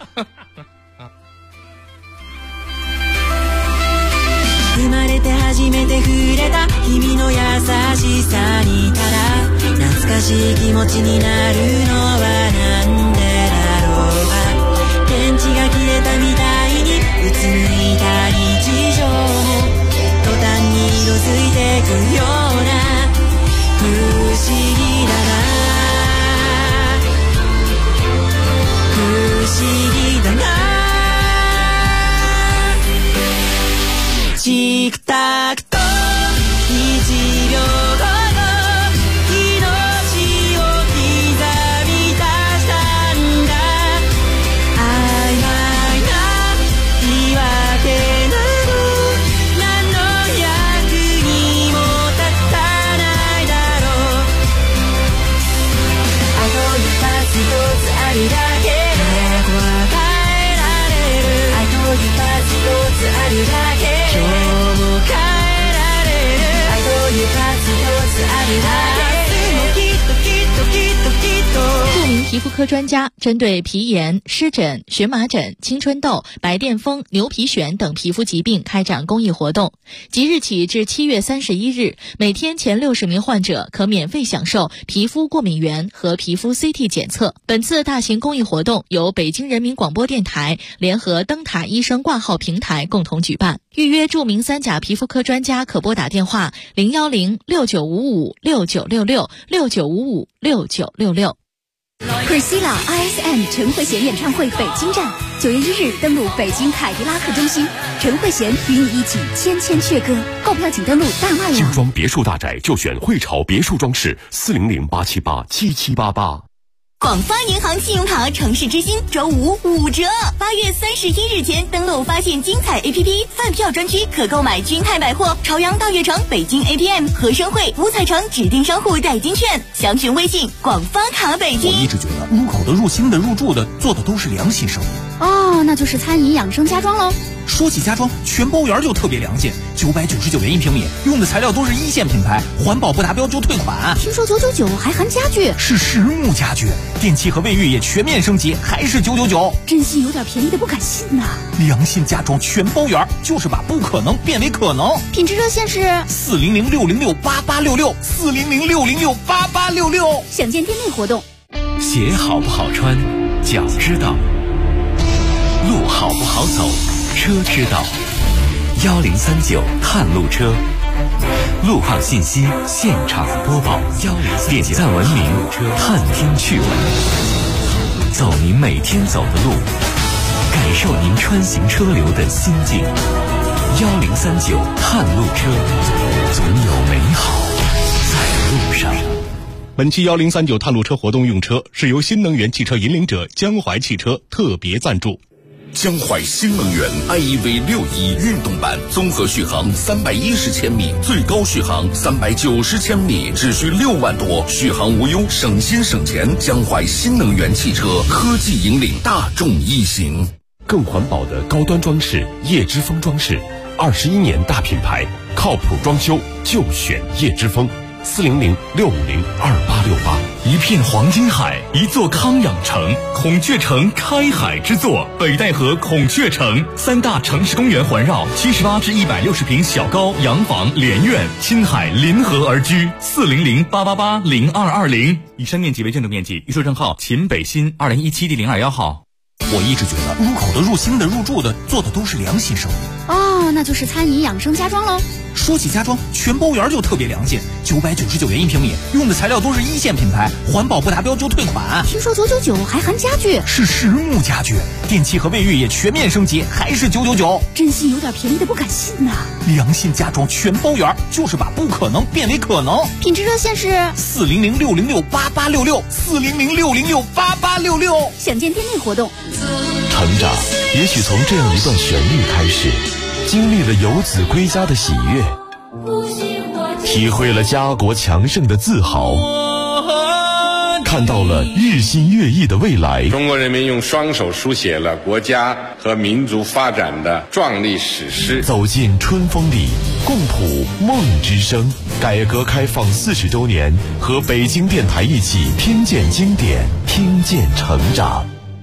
[SPEAKER 19] 生まれて初めて触れた君の優しさにただ懐かしい気持ちになるのはなんでだろうか電池が切れたみたいにうつむいた日常も途端に色づいてくような不思議だな不思議だなチクタクと1秒ごと命を刻み出したんだ曖昧な言い訳など何の役にも立たないだろうあと一発一つあるだけで答えられるあと一発一つあるだけ
[SPEAKER 3] 著名皮肤科专家针对皮炎、湿疹、荨麻疹、青春痘、白癜风、牛皮癣等皮肤疾病开展公益活动。即日起至7月31日，每天前60名患者可免费享受皮肤过敏原和皮肤 CT 检测。本次大型公益活动由北京人民广播电台联合灯塔医生挂号平台共同举办。预约著名3甲皮肤科专家可拨打电话0106955696669556966。
[SPEAKER 6] Priscilla ISM 陈慧娴演唱会北京站9月1日登陆北京凯迪拉克中心，陈慧娴与你一起千千阙歌。购票请登录大麦网。
[SPEAKER 14] 精装别墅大宅就选汇潮别墅装饰，400-878-7788。
[SPEAKER 7] 广发银行信用卡城市之星周5 5折，8月31日前登录发现精彩 APP 饭票专区可购买君泰百货、朝阳大悦城、北京 APM、和生汇、五彩城指定商户代金券，详询微信广发卡北京。
[SPEAKER 20] 我一直觉得入口的、入心的、入住的做的都是良心生意。
[SPEAKER 6] 哦，那就是餐饮养生家装喽。
[SPEAKER 20] 说起家装，全包园就特别良心，999元1平米，用的材料都是1线品牌，环保不达标就退款。
[SPEAKER 6] 听说999还含家具，
[SPEAKER 20] 是实木家具，电器和卫浴也全面升级，还是999。
[SPEAKER 6] 真心有点便宜的不敢信呐。
[SPEAKER 20] 良心家装全包园，就是把不可能变为可能。
[SPEAKER 6] 品质热线是
[SPEAKER 20] 400-606-8866，400-606-8866。
[SPEAKER 6] 想见店内活动。
[SPEAKER 2] 鞋好不好穿，脚知道；路好不好走，车知道。1039探路车，路况信息现场播报。点赞文明，探听趣闻，走您每天走的路，感受您穿行车流的心境。1039探路车，总有美好在路上。
[SPEAKER 14] 本期1039探路车活动用车是由新能源汽车引领者江淮汽车特别赞助。
[SPEAKER 15] 江淮新能源 iEV 61运动版，综合续航310千米，最高续航390千米，只需6万多，续航无忧，省心省钱。江淮新能源汽车科技引领大众一行。
[SPEAKER 14] 更环保的高端装饰叶之峰装饰，21年大品牌，靠谱装修就选叶之峰。400-650-2868。
[SPEAKER 13] 一片黄金海，一座康养城，孔雀城开海之作，北戴河孔雀城，3大城市公园环绕，78至160平小高洋房连院，亲海临河而居。400-888-0220。以上面积为建筑面积，预售证号秦北新2017第021号。
[SPEAKER 20] 我一直觉得入口的、入心的、入住的做的都是良心生意。
[SPEAKER 6] 哦，那就是餐饮养生家装喽。
[SPEAKER 20] 说起家装，全包园就特别良心，999元1平米，用的材料都是1线品牌，环保不达标就退款。
[SPEAKER 6] 听说999还含家具，
[SPEAKER 20] 是实木家具，电器和卫浴也全面升级，还是999。
[SPEAKER 6] 真心有点便宜的不敢信呐。
[SPEAKER 20] 良心家装全包园，就是把不可能变为可能。
[SPEAKER 6] 品质热线是
[SPEAKER 20] 400-606-8866，400-606-8866。
[SPEAKER 6] 想见店内活动。
[SPEAKER 14] 成长，也许从这样一段旋律开始，经历了游子归家的喜悦，体会了家国强盛的自豪，看到了日新月异的未来。
[SPEAKER 21] 中国人民用双手书写了国家和民族发展的壮丽史诗。
[SPEAKER 14] 走进春风里，共谱梦之声。改革开放40周年，和北京电台一起听见经典，听见成长。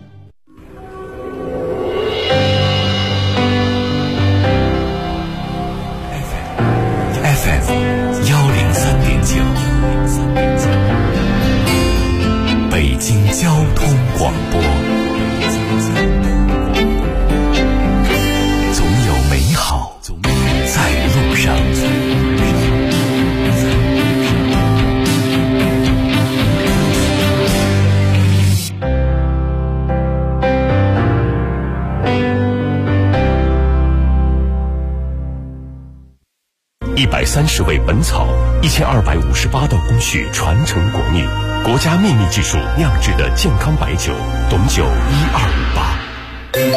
[SPEAKER 2] FM 103.9，北京交通广播。总有美好在路上。
[SPEAKER 14] 130味本草，1258道工序传承国秘，国家秘密技术酿制的健康白酒，董酒1258。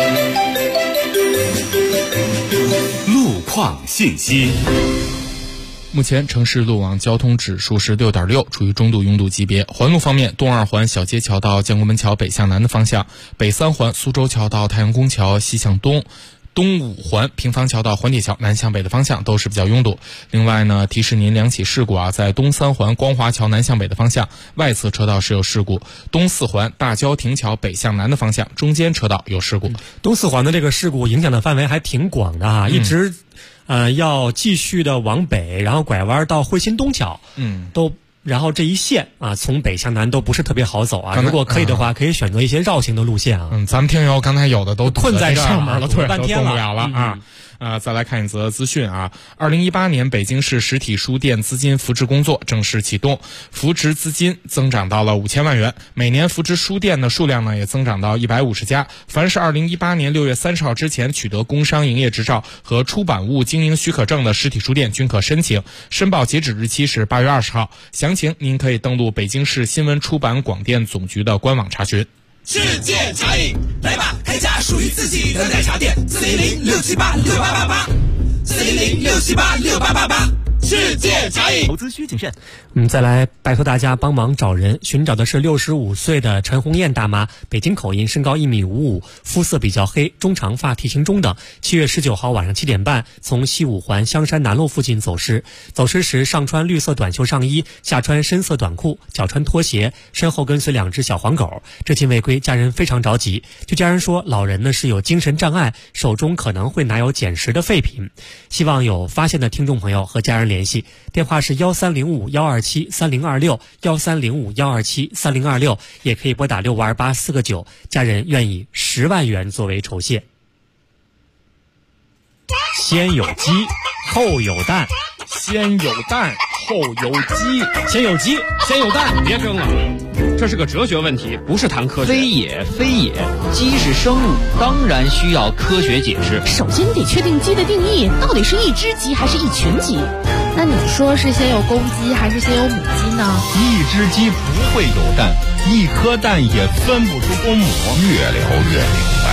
[SPEAKER 2] 路况信息。
[SPEAKER 4] 目前城市路网交通指数是6.6，处于中度拥堵级别。环路方面，东二环小街桥到建国门桥北向南的方向，北三环苏州桥到太阳宫桥西向东，东五环平房桥到环铁桥南向北的方向都是比较拥堵。另外呢，提示您2起事故在东三环光华桥南向北的方向外侧车道是有事故，东四环大郊亭桥北向南的方向中间车道有事故。
[SPEAKER 9] 东四环的这个事故影响的范围还挺广的一直要继续的往北，然后拐弯到汇鑫东桥，然后这一线从北向南都不是特别好走如果可以的话，可以选择一些绕行的路线
[SPEAKER 4] 咱们听友刚才有的都
[SPEAKER 9] 困在上面了，
[SPEAKER 4] 对，
[SPEAKER 9] 半天
[SPEAKER 4] 了，都动不了了再来看一则资讯2018年北京市实体书店资金扶持工作正式启动，扶持资金增长到了5000万元，每年扶持书店的数量呢也增长到150家。凡是2018年6月30号之前取得工商营业执照和出版物经营许可证的实体书店均可申请，申报截止日期是8月20号。详情您可以登录北京市新闻出版广电总局的官网查询。
[SPEAKER 11] 世界茶饮，来吧，开家属于自己的奶茶店，400-678-6888，400-678-6888。世界茶饮，
[SPEAKER 20] 投资需谨慎。
[SPEAKER 9] 再来拜托大家帮忙找人，寻找的是65岁的陈红艳大妈，北京口音，身高1.55米，肤色比较黑，中长发，体型中等。7月19号晚上7点半，从西五环香山南路附近走失。走失时上穿绿色短袖上衣，下穿深色短裤，脚穿拖鞋，身后跟随2只小黄狗。至今未归，家人非常着急。据家人说，老人呢是有精神障碍，手中可能会拿有捡拾的废品。希望有发现的听众朋友和家人联系，电话是1305-127-3026，1305-127-3026，也可以拨打6528-4个9，家人愿以10万元作为酬谢。先有鸡，后有蛋，
[SPEAKER 4] 先有蛋，后有鸡，
[SPEAKER 9] 先有鸡，先有蛋。
[SPEAKER 22] 别争了，这是个哲学问题，不是谈科学。
[SPEAKER 23] 非也，非也，鸡是生物，当然需要科学解释。
[SPEAKER 3] 首先得确定鸡的定义，到底是一只鸡还是一群鸡？
[SPEAKER 24] 那你说是先有公鸡还是先有母鸡呢？
[SPEAKER 25] 一只鸡不会有蛋，一颗蛋也分不出公母。
[SPEAKER 2] 越聊越明白。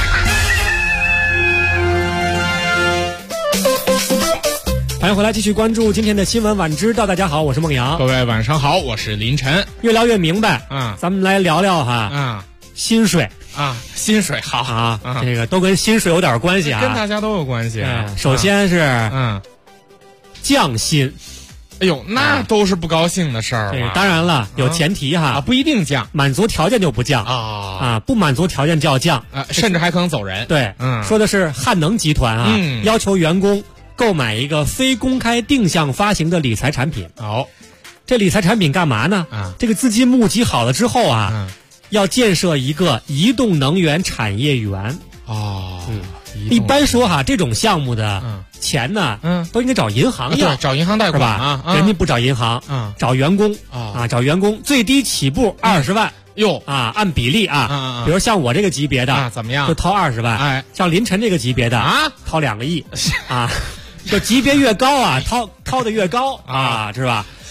[SPEAKER 9] 欢迎回来，继续关注今天的新闻晚知道。大家好，我是孟阳。
[SPEAKER 4] 各位晚上好，我是林晨。
[SPEAKER 9] 越聊越明白，咱们来聊聊薪水
[SPEAKER 4] 薪水好
[SPEAKER 9] 这个都跟薪水有点关系
[SPEAKER 4] 跟大家都有关系
[SPEAKER 9] 首先是降薪。
[SPEAKER 4] 哎呦，那都是不高兴的事儿。
[SPEAKER 9] 对，当然了，有前提
[SPEAKER 4] 不一定降，
[SPEAKER 9] 满足条件就不降不满足条件就要降
[SPEAKER 4] 甚至还可能走人。
[SPEAKER 9] 对，说的是汉能集团要求员工购买一个非公开定向发行的理财产品。这理财产品干嘛呢？这个资金募集好了之后要建设一个移动能源产业园。一般说这种项目的钱呢都应该找银行要，
[SPEAKER 4] 找银行贷款
[SPEAKER 9] 吧人家不找银行找员工找员工，最低起步20万按比例比如像我这个级别的
[SPEAKER 4] 怎么样
[SPEAKER 9] 就掏20万像林晨这个级别的掏2个亿就级别越高掏的越高是吧？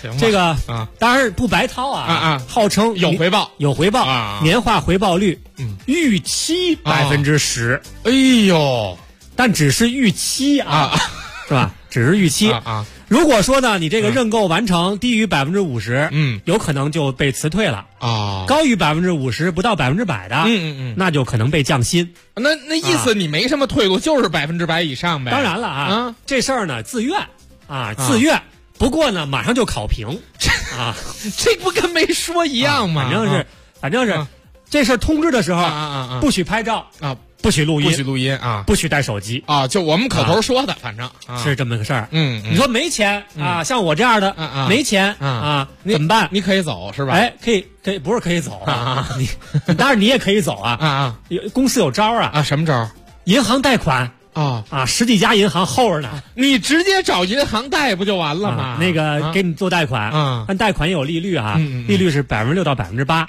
[SPEAKER 9] 这个当然不白掏啊，号称
[SPEAKER 4] 有回报，
[SPEAKER 9] 年化回报率预期10%，
[SPEAKER 4] 哎呦，
[SPEAKER 9] 但只是预期是吧？只是预期如果说呢，你这个认购完成低于50%，有可能就被辞退了高于50%不到100%的，那就可能被降薪。
[SPEAKER 4] 那意思你没什么退路，就是100%以上呗。
[SPEAKER 9] 当然了这事儿呢自愿自愿。不过呢，马上就考评
[SPEAKER 4] 这不跟没说一样吗？
[SPEAKER 9] 反正是这事儿通知的时候不许拍照不许录音不许带手机
[SPEAKER 4] 就我们口头说的，反正
[SPEAKER 9] 是这么个事儿。你说没钱像我这样的没钱怎么办？
[SPEAKER 4] 你可以走是吧？
[SPEAKER 9] 可以，不是可以走你当然你也可以走公司有招
[SPEAKER 4] 什么招？
[SPEAKER 9] 银行贷款十几家银行候着呢，
[SPEAKER 4] 你直接找银行贷不就完了吗？
[SPEAKER 9] 那个给你做贷款但贷款也有利率利率是6%到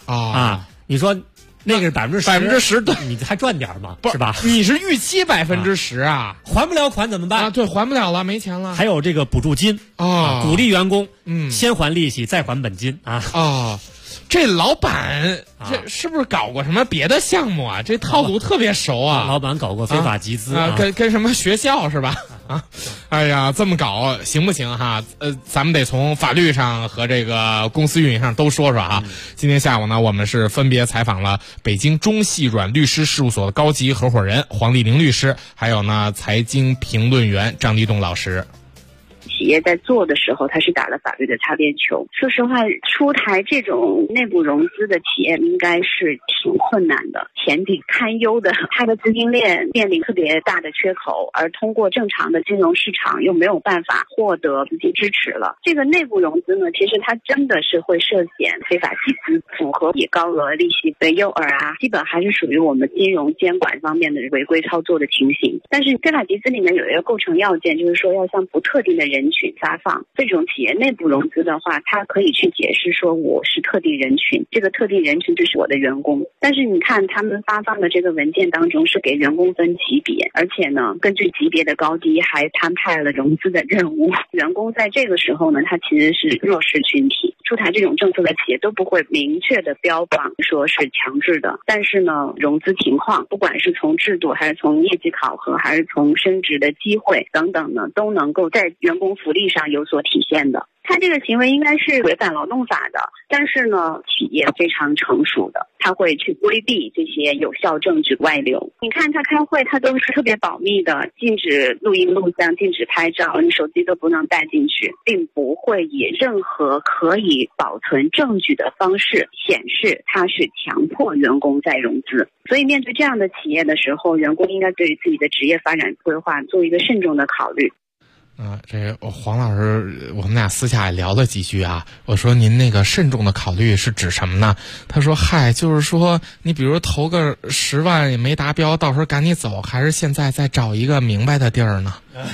[SPEAKER 9] 8%你说那个是10%，对，你还赚点吗？是吧？
[SPEAKER 4] 你是预期10%
[SPEAKER 9] 还不了款怎么办
[SPEAKER 4] 对，还不了了，没钱了。
[SPEAKER 9] 还有这个补助金鼓励员工先还利息再还本金
[SPEAKER 4] 这老板这是不是搞过什么别的项目这套路特别熟
[SPEAKER 9] 老板搞过非法集资
[SPEAKER 4] 跟什么学校是吧？哎呀，这么搞行不行咱们得从法律上和这个公司运营上都说说今天下午呢，我们是分别采访了北京中细软律师事务所的高级合伙人黄丽玲律师，还有呢财经评论员张立栋老师。
[SPEAKER 1] 企业在做的时候，它是打了法律的擦边球。说实话，出台这种内部融资的企业应该是挺困难的，前景堪忧的。它的资金链面临特别大的缺口，而通过正常的金融市场又没有办法获得资金支持了。这个内部融资呢，其实它真的是会涉嫌非法集资，符合以高额利息为诱饵基本还是属于我们金融监管方面的违规操作的情形。但是非法集资里面有一个构成要件，就是说要向不特定的人群发放。这种企业内部融资的话，它可以去解释说我是特定人群，这个特定人群就是我的员工。但是你看他们发放的这个文件当中是给员工分级别，而且呢根据级别的高低还摊派了融资的任务。员工在这个时候呢，他其实是弱势群体。出台这种政策的企业都不会明确的标榜说是强制的，但是呢融资情况不管是从制度还是从业绩考核还是从升职的机会等等呢，都能够在员工福利上有所体现的。他这个行为应该是违反劳动法的，但是呢企业非常成熟的，他会去规避这些有效证据外流。你看他开会他都是特别保密的，禁止录音录像，禁止拍照，你手机都不能带进去，并不会以任何可以保存证据的方式显示他是强迫员工在融资。所以面对这样的企业的时候，员工应该对于自己的职业发展规划做一个慎重的考虑。
[SPEAKER 4] 这黄老师，我们俩私下也聊了几句我说您那个慎重的考虑是指什么呢？他说嗨，就是说你比如投个10万也没达标，到时候赶紧走，还是现在再找一个明白的地儿呢？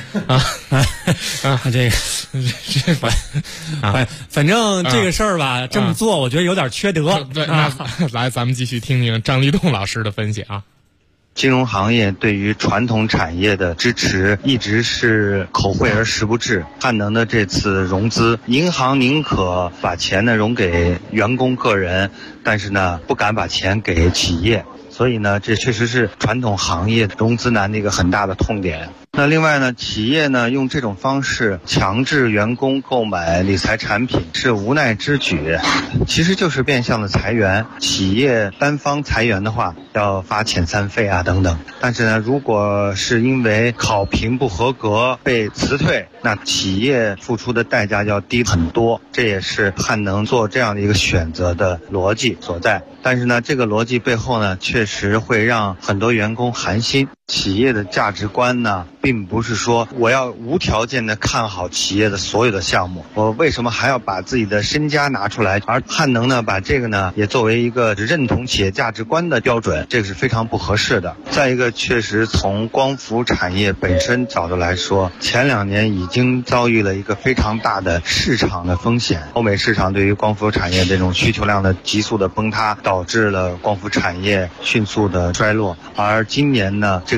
[SPEAKER 9] 反正这个事儿吧，这么做我觉得有点缺德。
[SPEAKER 4] 对，来咱们继续听听张立栋老师的分析
[SPEAKER 5] 金融行业对于传统产业的支持一直是口惠而实不至。汉能的这次融资，银行宁可把钱呢融给员工个人，但是呢不敢把钱给企业，所以呢这确实是传统行业融资难的一个很大的痛点。那另外呢，企业呢用这种方式强制员工购买理财产品是无奈之举，其实就是变相的裁员。企业单方裁员的话要发遣散费等等，但是呢如果是因为考评不合格被辞退，那企业付出的代价要低很多，这也是汉能做这样的一个选择的逻辑所在。但是呢这个逻辑背后呢确实会让很多员工寒心。企业的价值观呢并不是说我要无条件的看好企业的所有的项目，我为什么还要把自己的身家拿出来？而汉能呢把这个呢也作为一个认同企业价值观的标准，这个是非常不合适的。再一个，确实从光伏产业本身角度来说，前2年已经遭遇了一个非常大的市场的风险。欧美市场对于光伏产业这种需求量的急速的崩塌，导致了光伏产业迅速的衰落。而今年呢这个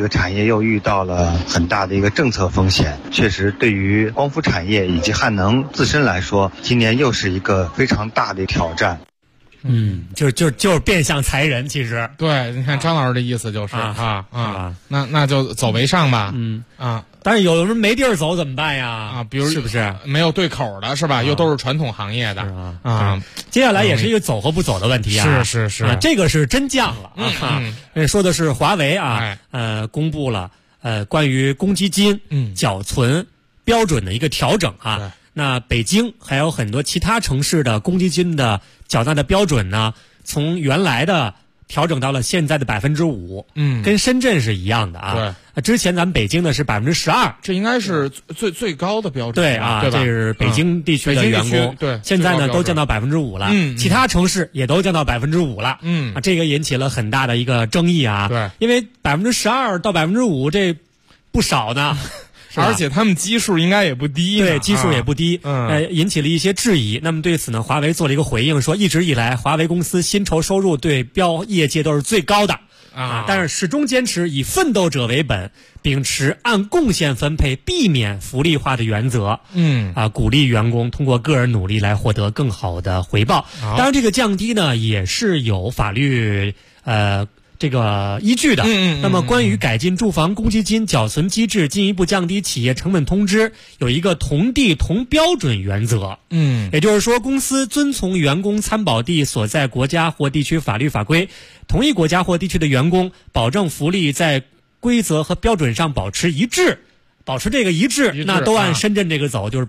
[SPEAKER 5] 个产业又遇到了很大的一个政策风险，确实对于光伏产业以及汉能自身来说，今年又是一个非常大的挑战。
[SPEAKER 9] 就是变相裁人，其实
[SPEAKER 4] 对，你看张老师的意思就是那就走为上吧，
[SPEAKER 9] 但是有人没地儿走怎么办呀？
[SPEAKER 4] 比如
[SPEAKER 9] 是不是
[SPEAKER 4] 没有对口的，是吧？又都是传统行业的
[SPEAKER 9] 接下来也是一个走和不走的问题啊，
[SPEAKER 4] 是
[SPEAKER 9] 这个是真降了说的是华为公布了关于公积金缴存标准的一个调整啊。那北京还有很多其他城市的公积金的缴纳的标准呢，从原来的调整到了现在的5%，跟深圳是一样的啊。对，之前咱们北京的是12%，
[SPEAKER 4] 这应该是最高的标准。
[SPEAKER 9] 对啊，
[SPEAKER 4] 对吧？
[SPEAKER 9] 这是北京地区的员工。
[SPEAKER 4] 对，
[SPEAKER 9] 现在呢都降到5%了，其他城市也都降到5%了。这个引起了很大的一个争议啊。
[SPEAKER 4] 对，
[SPEAKER 9] 因为12%到5%这不少呢。
[SPEAKER 4] 而且他们基数应该也不低，
[SPEAKER 9] 对，基数也不低，引起了一些质疑。那么对此呢，华为做了一个回应，说一直以来，华为公司薪酬收入对标业界都是最高的但是始终坚持以奋斗者为本，秉持按贡献分配、避免福利化的原则，鼓励员工通过个人努力来获得更好的回报。当然，这个降低呢，也是有法律这个依据的。那么关于改进住房公积金缴存机制，进一步降低企业成本通知，有一个同地同标准原则。也就是说，公司遵从员工参保地所在国家或地区法律法规，同一国家或地区的员工保证福利在规则和标准上保持一致。保持这个一致，那都按深圳这个走，就是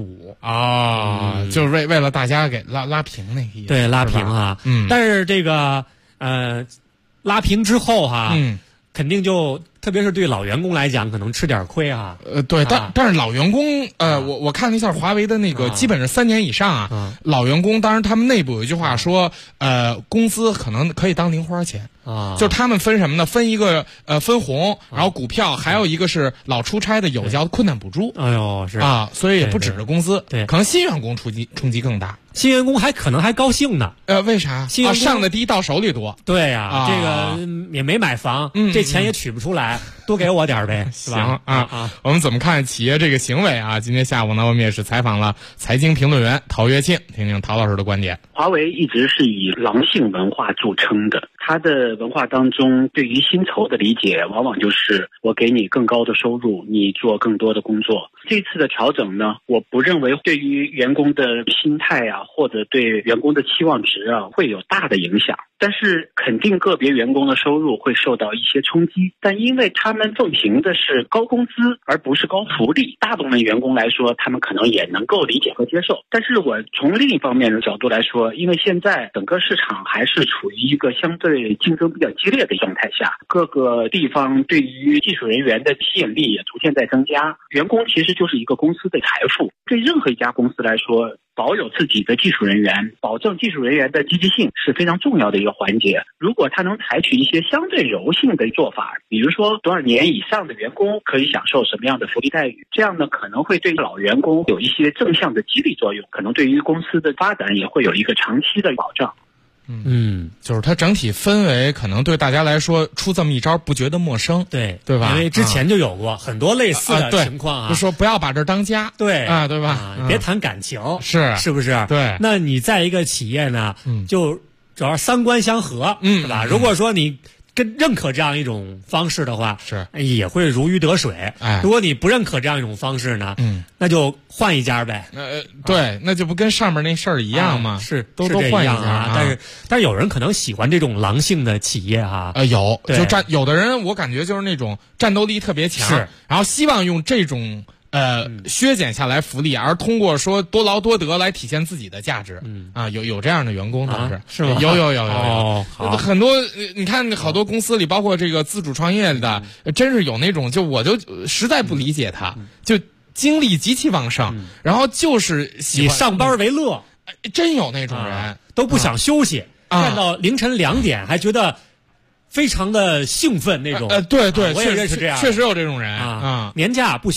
[SPEAKER 9] 5%
[SPEAKER 4] 就是为了大家给拉平那个意思。
[SPEAKER 9] 对，拉平啊。但是这个拉平之后肯定就特别是对老员工来讲，可能吃点亏
[SPEAKER 4] 对，但是老员工我看了一下华为的那个，基本是3年以上老员工，当然他们内部有一句话说，工资可能可以当零花钱就是他们分什么呢？分一个分红，然后股票，还有一个是老出差的有效困难补助。
[SPEAKER 9] 是
[SPEAKER 4] 所以也不只是工资，
[SPEAKER 9] 对，
[SPEAKER 4] 可能新员工冲击更大。
[SPEAKER 9] 新员工还可能还高兴呢。
[SPEAKER 4] 为啥？新员工上的低到手里多。
[SPEAKER 9] 对呀，这个也没买房，这钱也取不出来，多给我点呗，是吧？
[SPEAKER 4] 行我们怎么看企业这个行为啊？今天下午呢，我们也是采访了财经评论员陶跃庆，听听陶老师的观点。
[SPEAKER 8] 华为一直是以狼性文化著称的，它的文化当中对于薪酬的理解，往往就是我给你更高的收入，你做更多的工作。这次的调整呢，我不认为对于员工的心态或者对员工的期望值会有大的影响。但是肯定个别员工的收入会受到一些冲击，但因为他们奉行的是高工资而不是高福利，大部分员工来说他们可能也能够理解和接受。但是我从另一方面的角度来说，因为现在整个市场还是处于一个相对竞争比较激烈的状态下，各个地方对于技术人员的吸引力也逐渐在增加。员工其实就是一个公司的财富，对任何一家公司来说，保有自己的技术人员，保证技术人员的积极性是非常重要的一个环节。如果他能采取一些相对柔性的做法，比如说多少年以上的员工可以享受什么样的福利待遇，这样呢可能会对老员工有一些正向的激励作用，可能对于公司的发展也会有一个长期的保障。
[SPEAKER 4] 就是它整体氛围可能对大家来说出这么一招不觉得陌生，
[SPEAKER 9] 对
[SPEAKER 4] 吧？
[SPEAKER 9] 因为之前就有过很多类似的情况
[SPEAKER 4] 就说不要把这当家，
[SPEAKER 9] 对
[SPEAKER 4] 吧？
[SPEAKER 9] 别谈感情，是不是？
[SPEAKER 4] 对，
[SPEAKER 9] 那你在一个企业呢，就主要三观相合，是吧？如果说你认可这样一种方式的话，也会如鱼得水。如果你不认可这样一种方式呢，那就换一家呗。
[SPEAKER 4] 对，那就不跟上面那事儿一样吗？都换一家。
[SPEAKER 9] 但是有人可能喜欢这种狼性的企业
[SPEAKER 4] 有的人我感觉就是那种战斗力特别强，然后希望用这种削减下来福利，而通过说多劳多得来体现自己的价值。有这样的员工倒
[SPEAKER 9] 是吗？
[SPEAKER 4] 有很多。你看好多公司里，包括这个自主创业的，真是有那种，就我就实在不理解他，就精力极其旺盛，然后就是
[SPEAKER 9] 以上班为乐，
[SPEAKER 4] 真有那种人
[SPEAKER 9] 都不想休息，干到凌晨2点还觉得非常的兴奋那种。
[SPEAKER 4] 对，
[SPEAKER 9] 我也认识这样，
[SPEAKER 4] 确实有这种人
[SPEAKER 9] 年假不休。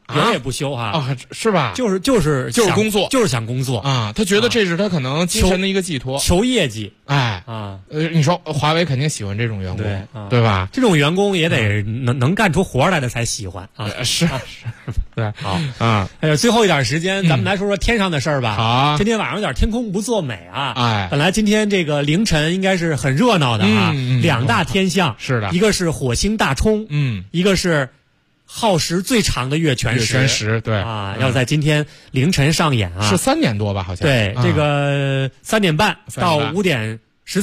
[SPEAKER 9] 有也不休哈
[SPEAKER 4] 啊，是吧？
[SPEAKER 9] 就是
[SPEAKER 4] 工作，
[SPEAKER 9] 就是想工作
[SPEAKER 4] 啊。他觉得这是他可能精神的一个寄托，
[SPEAKER 9] 求业绩。
[SPEAKER 4] 哎啊，你说华为肯定喜欢这种员工，对吧？
[SPEAKER 9] 这种员工也得能干出活来的才喜欢啊。
[SPEAKER 4] 是，对，
[SPEAKER 9] 好啊。哎呀，最后一点时间，咱们来说说天上的事儿吧。
[SPEAKER 4] 好，
[SPEAKER 9] 今天晚上有点天空不作美啊。
[SPEAKER 4] 哎，
[SPEAKER 9] 本来今天这个凌晨应该是很热闹的啊，两大天象
[SPEAKER 4] 是的，
[SPEAKER 9] 一个是火星大冲，一个是耗时最长的月全食，
[SPEAKER 4] 对
[SPEAKER 9] 啊，要在今天凌晨上演啊，
[SPEAKER 4] 是3点多吧？好像
[SPEAKER 9] 对，这个3点半到5点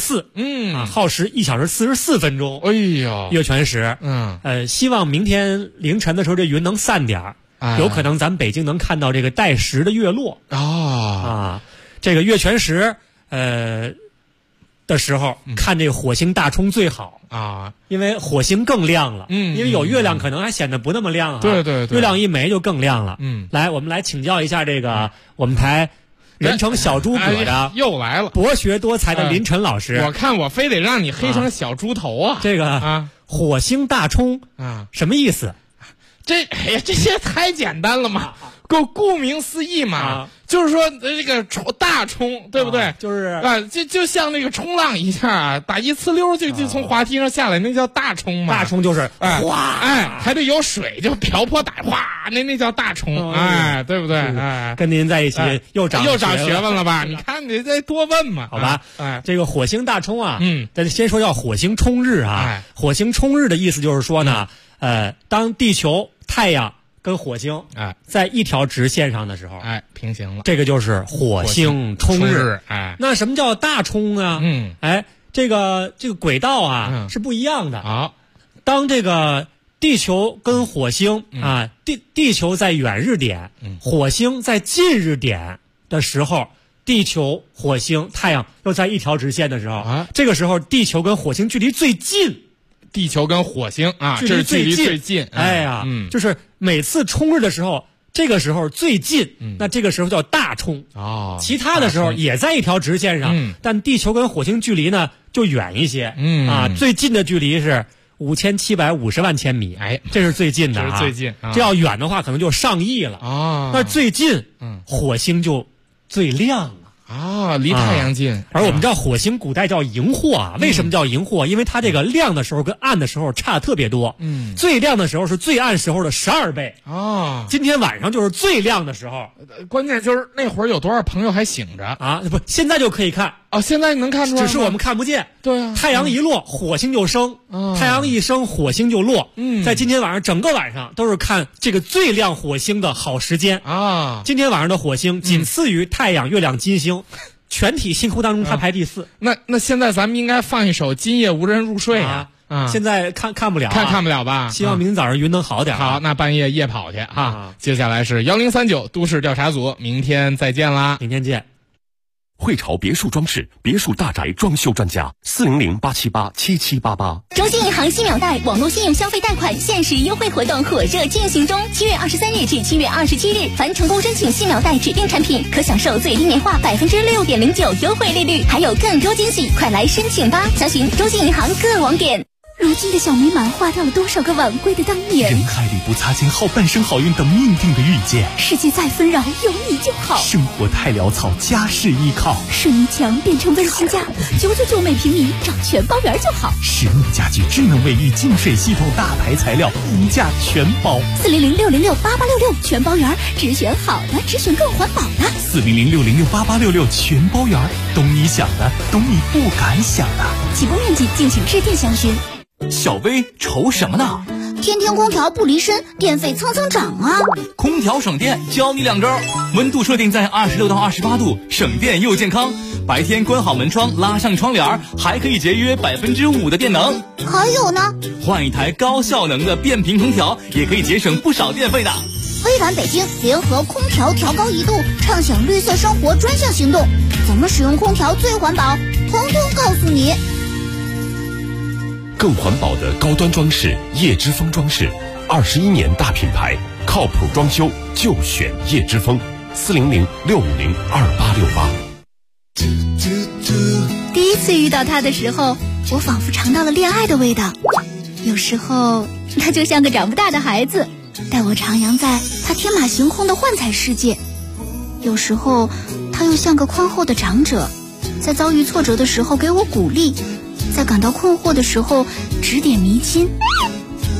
[SPEAKER 9] 14，耗时1小时44分钟。
[SPEAKER 4] 哎呦，
[SPEAKER 9] 月全食，希望明天凌晨的时候这云能散点儿，有可能咱北京能看到这个带时的月落啊。这个月全食，的时候看这个火星大冲最好
[SPEAKER 4] 啊，
[SPEAKER 9] 因为火星更亮了，因为有月亮可能还显得不那么亮啊。
[SPEAKER 4] 对，
[SPEAKER 9] 月亮一没就更亮了。来，我们来请教一下这个我们台人称小诸葛的
[SPEAKER 4] 又来了，
[SPEAKER 9] 博学多才的林晨老师。
[SPEAKER 4] 我看我非得让你黑成小猪头啊！
[SPEAKER 9] 这个火星大冲什么意思？
[SPEAKER 4] 这些太简单了嘛，顾名思义嘛，就是说这个大冲，对不对？
[SPEAKER 9] 就是
[SPEAKER 4] 就像那个冲浪一下打一呲溜就从滑梯上下来，那叫大冲嘛。
[SPEAKER 9] 大冲就是
[SPEAKER 4] 哗，还得有水就瓢泼打哗，那叫大冲，对不对？
[SPEAKER 9] 跟您在一起又长
[SPEAKER 4] 学问了吧？你看你再多问嘛，
[SPEAKER 9] 好吧？这个火星大冲啊，咱先说叫火星冲日啊。火星冲日的意思就是说呢，当地球、太阳跟火星在一条直线上的时候，
[SPEAKER 4] 平行了，
[SPEAKER 9] 这个就是火星冲日。那什么叫大冲呢？这个轨道啊是不一样的。
[SPEAKER 4] 好，
[SPEAKER 9] 当这个地球跟火星地球在远日点，火星在近日点的时候，地球、火星、太阳又在一条直线的时候，这个时候地球跟火星距离最近。
[SPEAKER 4] 地球跟火星这是距离最近。
[SPEAKER 9] 哎呀，就是每次冲日的时候，这个时候最近，那这个时候叫大冲。其他的时候也在一条直线上，但地球跟火星距离呢就远一些。最近的距离是5750万千米，这是最近的
[SPEAKER 4] 这是最近。
[SPEAKER 9] 这要远的话，可能就上亿了。那最近，火星就最亮了。
[SPEAKER 4] 离太阳近。
[SPEAKER 9] 而我们知道火星古代叫荧惑啊，为什么叫荧惑？因为它这个亮的时候跟暗的时候差得特别多。最亮的时候是最暗时候的12倍。今天晚上就是最亮的时候。
[SPEAKER 4] 关键就是那会儿有多少朋友还醒着
[SPEAKER 9] 啊？不，现在就可以看。
[SPEAKER 4] 现在能看出来，
[SPEAKER 9] 只是我们看不见。
[SPEAKER 4] 对啊，
[SPEAKER 9] 太阳一落，火星就升；太阳一升，火星就落。在今天晚上整个晚上都是看这个最亮火星的好时间啊！今天晚上的火星仅次于太阳、月亮、金星，全体星空当中它排第4。
[SPEAKER 4] 那现在咱们应该放一首《今夜无人入睡》啊！
[SPEAKER 9] 现在看不了，
[SPEAKER 4] 看不了吧？
[SPEAKER 9] 希望明天早上云能好点。
[SPEAKER 4] 好，那半夜夜跑去哈。接下来是1039都市调查组，明天再见啦！
[SPEAKER 9] 明天见。
[SPEAKER 14] 汇潮别墅装饰，别墅大宅装修专家，400-878-7788。
[SPEAKER 7] 中信银行7秒贷网络信用消费贷款限时优惠活动火热进行中，7月23日至7月27日，凡成功申请7秒贷指定产品，可享受最低年化6.09%优惠利率，还有更多惊喜，快来申请吧！详询中信银行各网点。
[SPEAKER 6] 如今的小美满花掉了多少个晚归的当年？
[SPEAKER 14] 人海里不擦肩，好半生好运等命定的遇见。
[SPEAKER 6] 世界再纷扰，有你就好。
[SPEAKER 14] 生活太潦草，家事依靠。
[SPEAKER 6] 水泥墙变成温馨家，999每平米，找全包园就好。
[SPEAKER 14] 实木家具、智能卫浴、净水系统、大牌材料，无价全包。
[SPEAKER 6] 400-606-8866，全包园，只选好的，只选更环保的。
[SPEAKER 14] 400-606-8866，全包园，懂你想的，懂你不敢想的。
[SPEAKER 6] 起步面积敬请致电详询。
[SPEAKER 20] 小薇愁什么呢？
[SPEAKER 7] 天天空调不离身，电费蹭蹭涨啊！
[SPEAKER 20] 空调省电，教你2招：温度设定在26到28度，省电又健康。白天关好门窗，拉上窗帘，还可以节约5%的电能。
[SPEAKER 7] 还有呢，
[SPEAKER 20] 换一台高效能的变频空调，也可以节省不少电费的。
[SPEAKER 7] 微软北京联合空调调高1度，畅享绿色生活专项行动，怎么使用空调最环保？通通告诉你。
[SPEAKER 14] 更环保的高端装饰，叶之峰装饰，21年大品牌，靠谱装修就选叶之峰，400-650-2868。
[SPEAKER 6] 第一次遇到他的时候，我仿佛尝到了恋爱的味道。有时候他就像个长不大的孩子， 带我徜徉在他天马行空的幻彩世界。有时候他又像个宽厚的长者，在遭遇挫折的时候给我鼓励，在感到困惑的时候指点迷津。